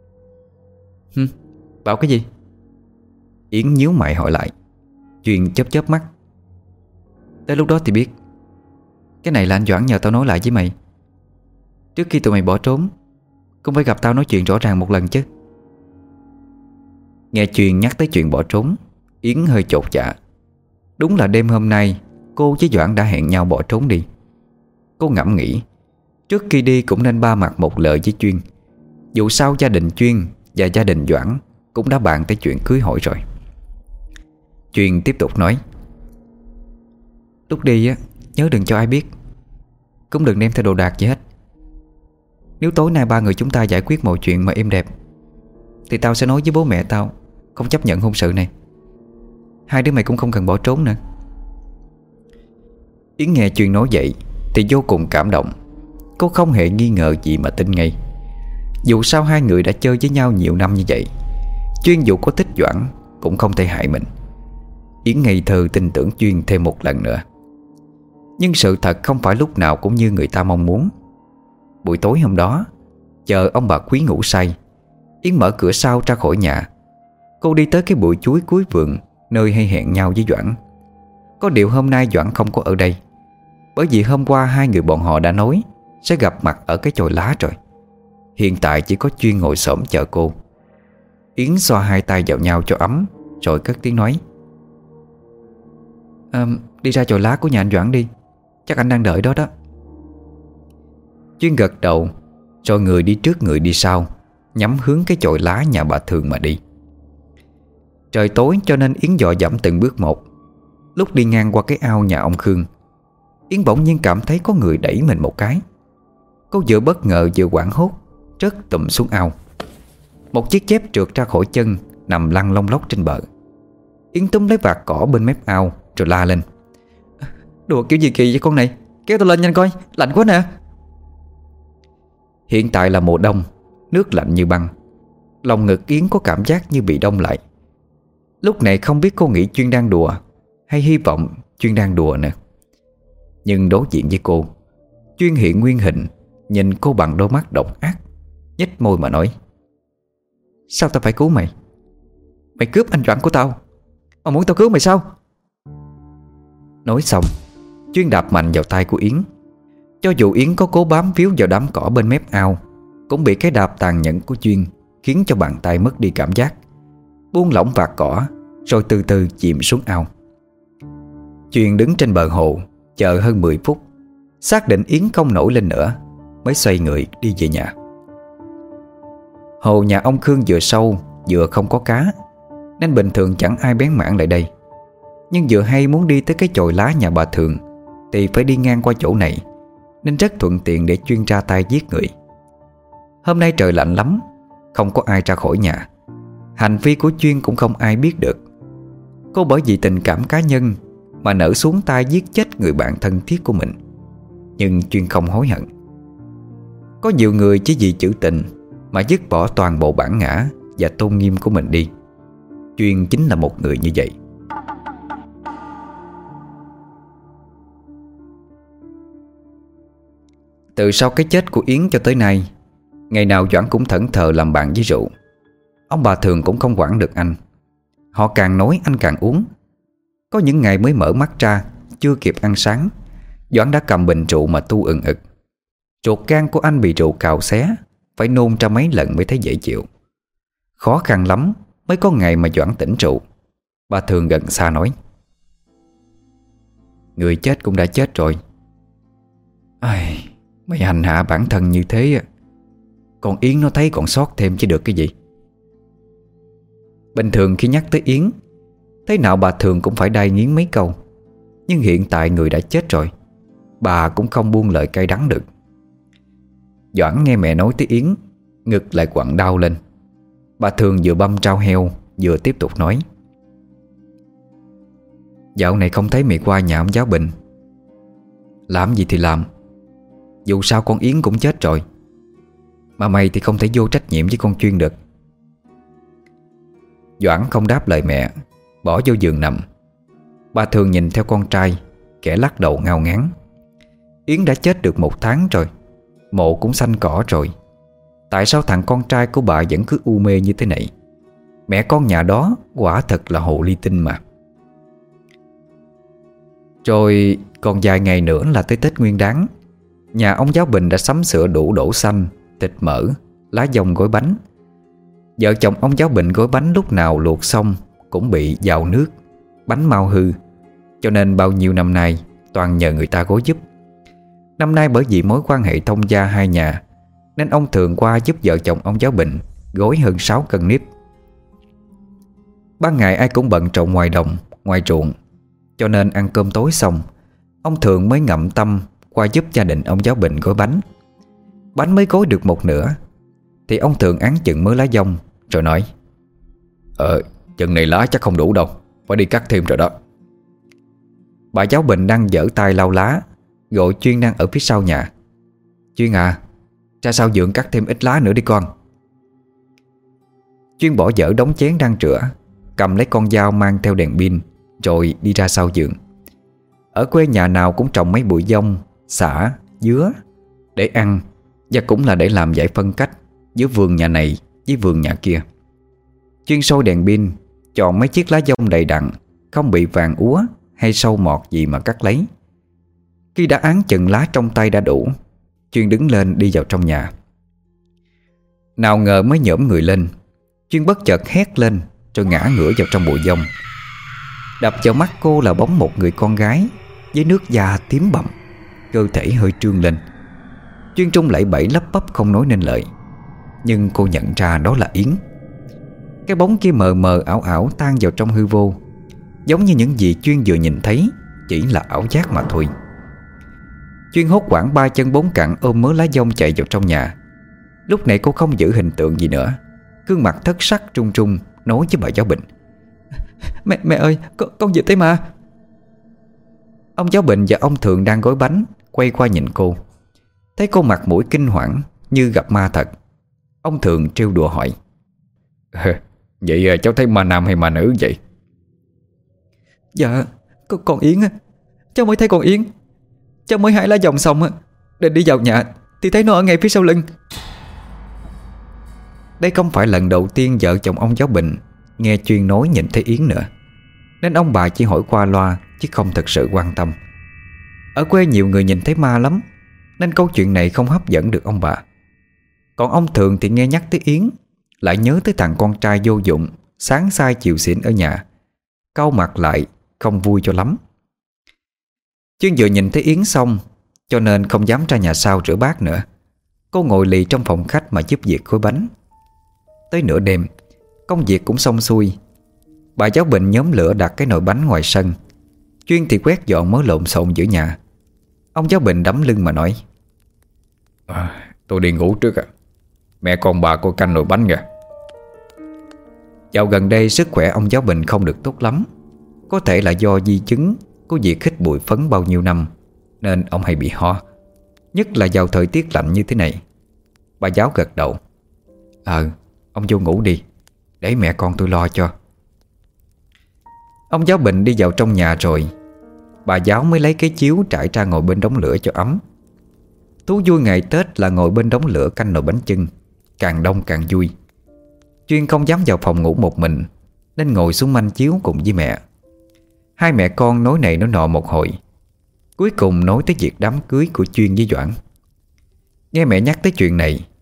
Bảo cái gì?" Yến nhíu mày hỏi lại. Chuyên chớp chớp mắt: "Tới lúc đó thì biết. Cái này là anh Doãn nhờ tao nói lại với mày. Trước khi tụi mày bỏ trốn, cũng phải gặp tao nói chuyện rõ ràng một lần chứ." Nghe Chuyên nhắc tới chuyện bỏ trốn, Yến hơi chột dạ. Đúng là đêm hôm nay cô với Doãn đã hẹn nhau bỏ trốn đi. Cô ngẫm nghĩ, trước khi đi cũng nên ba mặt một lời với Chuyên. Dù sao gia đình Chuyên và gia đình Doãn cũng đã bàn tới chuyện cưới hỏi rồi. Chuyên tiếp tục nói: "Lúc đi á, nhớ đừng cho ai biết, cũng đừng đem theo đồ đạc gì hết. Nếu tối nay ba người chúng ta giải quyết mọi chuyện mà êm đẹp, thì tao sẽ nói với bố mẹ tao không chấp nhận hôn sự này. Hai đứa mày cũng không cần bỏ trốn nữa." Yến nghe Chuyên nói vậy thì vô cùng cảm động. Cô không hề nghi ngờ gì mà tin ngay. Dù sao hai người đã chơi với nhau nhiều năm như vậy, Chuyên dù có thích Doãn cũng không thể hại mình. Yến ngây thơ tin tưởng Chuyên thêm một lần nữa. Nhưng sự thật không phải lúc nào cũng như người ta mong muốn. Buổi tối hôm đó, chờ ông bà Quý ngủ say, Yến mở cửa sau ra khỏi nhà. Cô đi tới cái bụi chuối cuối vườn, nơi hay hẹn nhau với Doãn. Có điều hôm nay Doãn không có ở đây, bởi vì hôm qua hai người bọn họ đã nói sẽ gặp mặt ở cái chòi lá rồi. Hiện tại chỉ có Chuyên ngồi xổm chờ cô. Yến xoa hai tay vào nhau cho ấm, rồi cất tiếng nói: "Đi ra chòi lá của nhà anh Doãn đi, chắc anh đang đợi đó đó." Chuyên gật đầu, rồi người đi trước người đi sau, nhắm hướng cái chòi lá nhà bà Thường mà đi. Trời tối cho nên Yến dò dẫm từng bước một. Lúc đi ngang qua cái ao nhà ông Khương, Yến bỗng nhiên cảm thấy có người đẩy mình một cái. Cô vừa bất ngờ vừa hoảng hốt, rớt tụm xuống ao. Một chiếc dép trượt ra khỏi chân, nằm lăn lông lốc trên bờ. Yến túm lấy vạt cỏ bên mép ao rồi la lên: "Đùa kiểu gì kỳ vậy con này, kéo tao lên nhanh coi, lạnh quá nè." Hiện tại là mùa đông, nước lạnh như băng. Lòng ngực Yến có cảm giác như bị đông lại. Lúc này không biết cô nghĩ Chuyên đang đùa, hay hy vọng Chuyên đang đùa nè. Nhưng đối diện với cô, Chuyên hiện nguyên hình, nhìn cô bằng đôi mắt độc ác, nhếch môi mà nói: "Sao tao phải cứu mày? Mày cướp anh Doãn của tao, mà muốn tao cứu mày sao?" Nói xong, Chuyên đạp mạnh vào tay của Yến. Cho dù Yến có cố bám víu vào đám cỏ bên mép ao, cũng bị cái đạp tàn nhẫn của Chuyên khiến cho bàn tay mất đi cảm giác, buông lỏng vạt cỏ, rồi từ từ chìm xuống ao. Chuyên đứng trên bờ hồ chờ hơn 10 phút, xác định Yến không nổi lên nữa, mới xoay người đi về nhà. Hồ nhà ông Khương vừa sâu vừa không có cá, nên bình thường chẳng ai bén mảng lại đây. Nhưng vừa hay muốn đi tới cái chòi lá nhà bà Thường thì phải đi ngang qua chỗ này, nên rất thuận tiện để Chuyên ra tay giết người. Hôm nay trời lạnh lắm, không có ai ra khỏi nhà. Hành vi của Chuyên cũng không ai biết được. Cô bởi vì tình cảm cá nhân mà nỡ xuống tay giết chết người bạn thân thiết của mình. Nhưng Chuyên không hối hận. Có nhiều người chỉ vì chữ tình mà dứt bỏ toàn bộ bản ngã và tôn nghiêm của mình đi. Chuyên chính là một người như vậy. Từ sau cái chết của Yến cho tới nay, ngày nào Doãn cũng thẫn thờ làm bạn với rượu. Ông bà Thường cũng không quản được anh. Họ càng nói anh càng uống. Có những ngày mới mở mắt ra, chưa kịp ăn sáng, Doãn đã cầm bình rượu mà tu ừng ực. Ruột gan của anh bị rượu cào xé, phải nôn ra mấy lần mới thấy dễ chịu. Khó khăn lắm mới có ngày mà Doãn tỉnh rượu. Bà Thường gần xa nói: người chết cũng đã chết rồi. Ai, mày hành hạ bản thân như thế, con Yến nó thấy còn sót thêm chứ được cái gì. Bình thường khi nhắc tới Yến, thế nào bà Thường cũng phải đay nghiến mấy câu. Nhưng hiện tại người đã chết rồi, bà cũng không buông lời cay đắng được. Doãn nghe mẹ nói tới Yến, ngực lại quặn đau lên. Bà Thường vừa băm trao heo vừa tiếp tục nói: dạo này không thấy mày qua nhà ông giáo Bình. Làm gì thì làm, dù sao con Yến cũng chết rồi, mà mày thì không thể vô trách nhiệm với con Chuyên được. Doãn không đáp lời mẹ, bỏ vô giường nằm. Bà Thường nhìn theo con trai, kẻ lắc đầu ngao ngán. Yến đã chết được 1 tháng rồi, mộ cũng xanh cỏ rồi. Tại sao thằng con trai của bà vẫn cứ u mê như thế này? Mẹ con nhà đó quả thật là hồ ly tinh mà. Rồi còn vài ngày nữa là tới Tết Nguyên Đán. Nhà ông giáo Bình đã sắm sửa đủ đỗ xanh, thịt mỡ, lá dong gói bánh. Vợ chồng ông giáo Bình gói bánh lúc nào luộc xong cũng bị dào nước, bánh mau hư. Cho nên bao nhiêu năm nay toàn nhờ người ta gói giúp. Năm nay bởi vì mối quan hệ thông gia hai nhà, nên ông thường qua giúp vợ chồng ông giáo Bình gói hơn 6 cân nếp. Ban ngày ai cũng bận rộn ngoài đồng, ngoài ruộng, cho nên ăn cơm tối xong, ông thường mới ngậm tâm qua giúp gia đình ông giáo Bình gói bánh. Bánh mới gói được một nửa thì ông thường áng chừng mớ lá dong rồi nói: chừng này lá chắc không đủ đâu, phải đi cắt thêm rồi đó. Bà giáo Bình đang giở tay lau lá, gọi Chuyên đang ở phía sau nhà: Chuyên à, ra sau giường cắt thêm ít lá nữa đi con. Chuyên bỏ dở đống chén đang rửa, cầm lấy con dao mang theo đèn pin, rồi đi ra sau giường. Ở quê nhà nào cũng trồng mấy bụi dong, sả, dứa để ăn, và cũng là để làm giải phân cách giữa vườn nhà này với vườn nhà kia. Chuyên soi đèn pin, chọn mấy chiếc lá dong đầy đặn, không bị vàng úa hay sâu mọt gì mà cắt lấy. Khi đã áng chừng lá trong tay đã đủ, Chuyên đứng lên đi vào trong nhà. Nào ngờ mới nhổm người lên, Chuyên bất chợt hét lên rồi ngã ngửa vào trong bụi dong. Đập vào mắt cô là bóng một người con gái với nước da tím bầm, cơ thể hơi trương lên. Chuyên trung lẩy bẩy lắp bắp không nói nên lời, nhưng cô nhận ra đó là Yến. Cái bóng kia mờ mờ ảo ảo tan vào trong hư vô, giống như những gì Chuyên vừa nhìn thấy chỉ là ảo giác mà thôi. Chuyên hốt hoảng 3 chân 4 cẳng ôm mớ lá dong chạy vào trong nhà. Lúc này cô không giữ hình tượng gì nữa, gương mặt thất sắc trung trung nói với bà giáo Bình: Mẹ ơi, con về tới ma. Ông giáo Bình và ông Thường đang gói bánh quay qua nhìn cô, thấy cô mặt mũi kinh hoàng như gặp ma thật. Ông Thường trêu đùa hỏi: vậy cháu thấy ma nam hay ma nữ vậy? Dạ, con Yến á. Cháu mới thấy con Yến. Cháu mới hái lá dòng xong á, định đi vào nhà thì thấy nó ở ngay phía sau lưng. Đây không phải lần đầu tiên vợ chồng ông giáo Bình nghe Chuyên nói nhìn thấy Yến nữa, nên ông bà chỉ hỏi qua loa chứ không thực sự quan tâm. Ở quê nhiều người nhìn thấy ma lắm, nên câu chuyện này không hấp dẫn được ông bà. Còn ông Thường thì nghe nhắc tới Yến lại nhớ tới thằng con trai vô dụng, sáng sai chiều xỉn ở nhà, cau mặt lại không vui cho lắm. Chuyên vừa nhìn thấy Yến xong, cho nên không dám ra nhà sau rửa bát nữa. Cô ngồi lì trong phòng khách mà giúp việc khối bánh. Tới nửa đêm, công việc cũng xong xuôi. Bà giáo Bình nhóm lửa đặt cái nồi bánh ngoài sân, Chuyên thì quét dọn mớ lộn xộn giữa nhà. Ông giáo Bình đấm lưng mà nói: tôi đi ngủ trước à. Mẹ con bà coi canh nồi bánh kìa. Dạo gần đây sức khỏe ông giáo Bình không được tốt lắm. Có thể là do di chứng của việc hít bụi phấn bao nhiêu năm, nên ông hay bị ho, nhất là vào thời tiết lạnh như thế này. Bà giáo gật đầu: ông vô ngủ đi, để mẹ con tôi lo cho. Ông giáo Bình đi vào trong nhà rồi, bà giáo mới lấy cái chiếu trải ra ngồi bên đống lửa cho ấm. Thú vui ngày Tết là ngồi bên đống lửa canh nồi bánh chưng, càng đông càng vui. Chuyên không dám vào phòng ngủ một mình, nên ngồi xuống manh chiếu cùng với mẹ. Hai mẹ con nói này nói nọ một hồi, cuối cùng nói tới việc đám cưới của Chuyên với Doãn. Nghe mẹ nhắc tới chuyện này,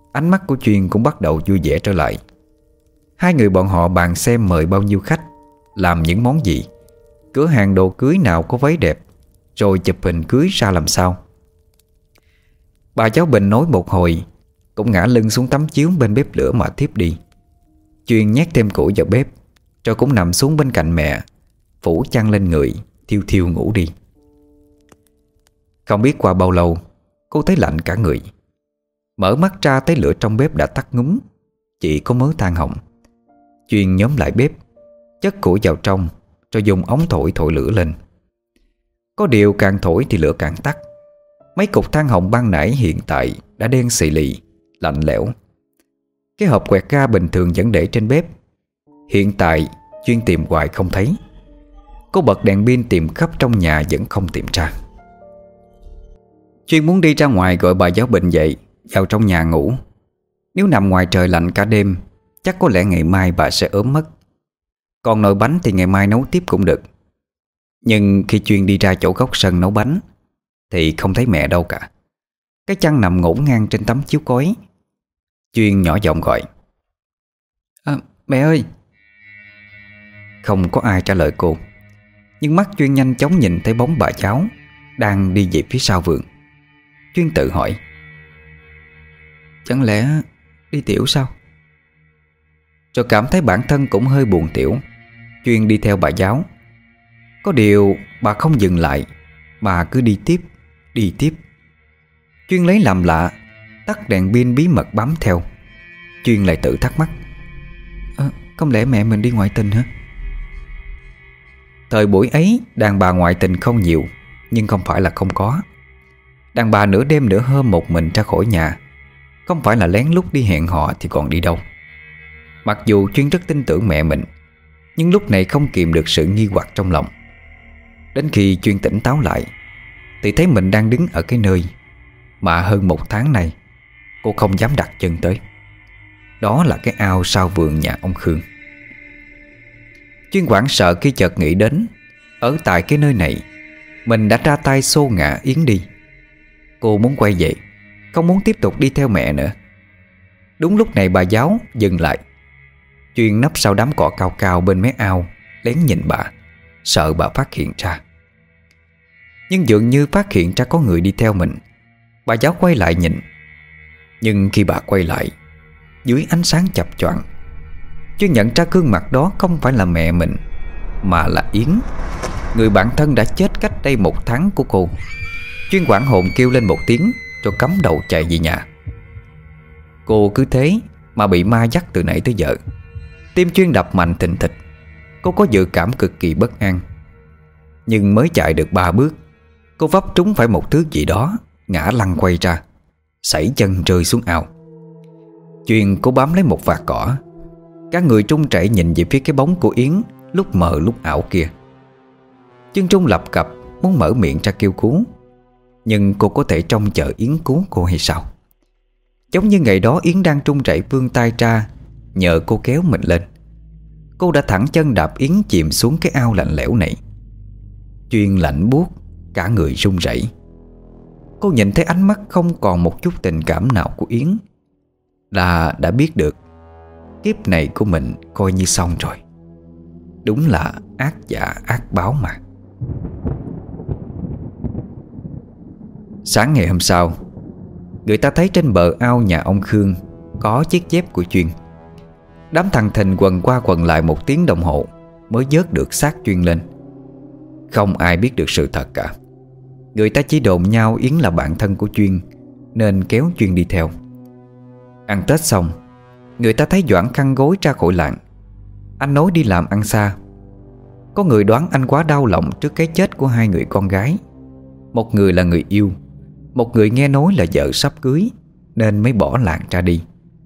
Ánh mắt của Chuyên cũng bắt đầu vui vẻ trở lại. Hai người bọn họ bàn xem mời bao nhiêu khách, làm những món gì, cửa hàng đồ cưới nào có váy đẹp, rồi chụp hình cưới ra làm sao. Bà cháu Bình nói một hồi, cũng ngã lưng xuống tấm chiếu bên bếp lửa mà thiếp đi. Chuyên nhét thêm củi vào bếp, rồi cũng nằm xuống bên cạnh mẹ, phủ chăn lên người, thiêu thiêu ngủ đi. Không biết qua bao lâu, cô thấy lạnh cả người. Mở mắt ra thấy lửa trong bếp đã tắt ngúm, chỉ có mớ than hồng. Chuyên nhóm lại bếp, chất củi vào trong, rồi dùng ống thổi thổi lửa lên. Có điều càng thổi thì lửa càng tắt. Mấy cục than hồng ban nãy hiện tại đã đen xì lì, lạnh lẽo. Cái hộp quẹt ga bình thường vẫn để trên bếp, hiện tại Chuyên tìm hoài không thấy. Cô bật đèn pin tìm khắp trong nhà vẫn không tìm ra. Chuyên muốn đi ra ngoài gọi bà giáo Bình dậy, vào trong nhà ngủ. Nếu nằm ngoài trời lạnh cả đêm, chắc có lẽ ngày mai bà sẽ ốm mất. Còn nồi bánh thì ngày mai nấu tiếp cũng được. Nhưng khi Chuyên đi ra chỗ góc sân nấu bánh thì không thấy mẹ đâu cả. Cái chăn nằm ngổn ngang trên tấm chiếu cối. Chuyên nhỏ giọng gọi: Mẹ ơi! Không có ai trả lời cô. Nhưng mắt Chuyên nhanh chóng nhìn thấy bóng bà cháu đang đi về phía sau vườn. Chuyên tự hỏi: chẳng lẽ đi tiểu sao? Rồi cảm thấy bản thân cũng hơi buồn tiểu. Chuyên đi theo bà giáo. Có điều bà không dừng lại, bà cứ đi tiếp, đi tiếp. Chuyên lấy làm lạ, tắt đèn pin bí mật bám theo. Chuyên lại tự thắc mắc: không lẽ mẹ mình đi ngoại tình hả? Thời buổi ấy đàn bà ngoại tình không nhiều, nhưng không phải là không có. Đàn bà nửa đêm nửa hôm một mình ra khỏi nhà, không phải là lén lút đi hẹn hò thì còn đi đâu. Mặc dù Chuyên rất tin tưởng mẹ mình, nhưng lúc này không kìm được sự nghi hoặc trong lòng. Đến khi Chuyên tỉnh táo lại thì thấy mình đang đứng ở cái nơi mà hơn một tháng nay cô không dám đặt chân tới. Đó là cái ao sau vườn nhà ông Khương. Chuyên hoảng sợ khi chợt nghĩ đến, ở tại cái nơi này mình đã ra tay xô ngã Yến đi. Cô muốn quay về, không muốn tiếp tục đi theo mẹ nữa. Đúng lúc này bà giáo dừng lại. Chuyên nấp sau đám cỏ cao cao bên mé ao, lén nhìn bà, sợ bà phát hiện ra. Nhưng dường như phát hiện ra có người đi theo mình. Bà giáo quay lại nhìn. Nhưng khi bà quay lại, dưới ánh sáng chập choạng, Chuyên nhận ra gương mặt đó không phải là mẹ mình, mà là Yến, người bạn thân đã chết cách đây một tháng của cô. Chuyên hoảng hồn kêu lên một tiếng, rồi cắm đầu chạy về nhà. Cô cứ thế mà bị ma dắt từ nãy tới giờ. Tim Chuyên đập mạnh thình thịch. Cô có dự cảm cực kỳ bất an. Nhưng mới chạy được 3 bước, cô vấp trúng phải một thứ gì đó, ngã lăn quay ra, sẩy chân rơi xuống ao. Chuyên cố bám lấy một vạt cỏ. Cả người trung chảy nhìn về phía cái bóng của Yến lúc mờ lúc ảo kia. Chân trung lập cập muốn mở miệng ra kêu cứu, nhưng cô có thể trông chờ Yến cứu cô hay sao? Giống như ngày đó Yến đang trung chảy vươn tay ra nhờ cô kéo mình lên. Cô đã thẳng chân đạp Yến chìm xuống cái ao lạnh lẽo này. Chuyên lạnh buốt, cả người run rẩy. Cô nhìn thấy ánh mắt không còn một chút tình cảm nào của Yến, là đã biết được kiếp này của mình coi như xong rồi. Đúng là ác dạ ác báo mà. Sáng ngày hôm sau, người ta thấy trên bờ ao nhà ông Khương có chiếc dép của Chuyên. Đám thằng thình quần qua quần lại 1 tiếng đồng hồ mới vớt được xác Chuyên lên. Không ai biết được sự thật cả. Người ta chỉ đồn nhau Yến là bạn thân của Chuyên, nên kéo Chuyên đi theo. Ăn Tết xong, người ta thấy Doãn khăn gối ra khỏi làng. Anh nói đi làm ăn xa. Có người đoán anh quá đau lòng trước cái chết của 2 người con gái. Một người là người yêu, một người nghe nói là vợ sắp cưới, nên mới bỏ làng ra đi.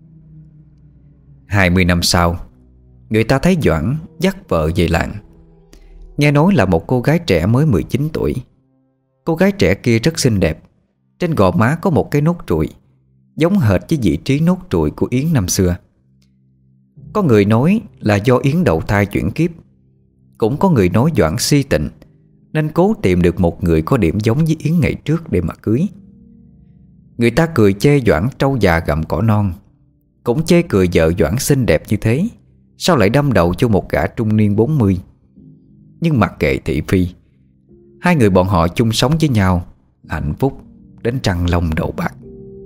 20 năm sau, người ta thấy Doãn dắt vợ về làng. Nghe nói là một cô gái trẻ mới 19 tuổi. Cô gái trẻ kia rất xinh đẹp. Trên gò má có một cái nốt ruồi, giống hệt với vị trí nốt ruồi của Yến năm xưa. Có người nói là do Yến đậu thai chuyển kiếp. Cũng có người nói Doãn si tình, nên cố tìm được một người có điểm giống với Yến ngày trước để mà cưới. Người ta cười chê Doãn trâu già gặm cỏ non, cũng chê cười vợ Doãn xinh đẹp như thế, sao lại đâm đầu cho một gã trung niên 40. Nhưng mặc kệ thị phi, hai người bọn họ chung sống với nhau, hạnh phúc đến trăng lông đầu bạc.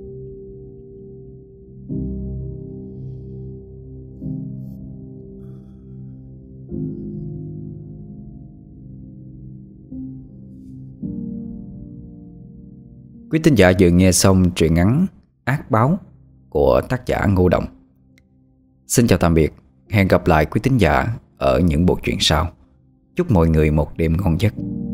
Quý thính giả vừa nghe xong truyện ngắn Ác Báo của tác giả Ngô Đồng. Xin chào tạm biệt, hẹn gặp lại quý thính giả ở những bộ truyện sau. Chúc mọi người một đêm ngon giấc.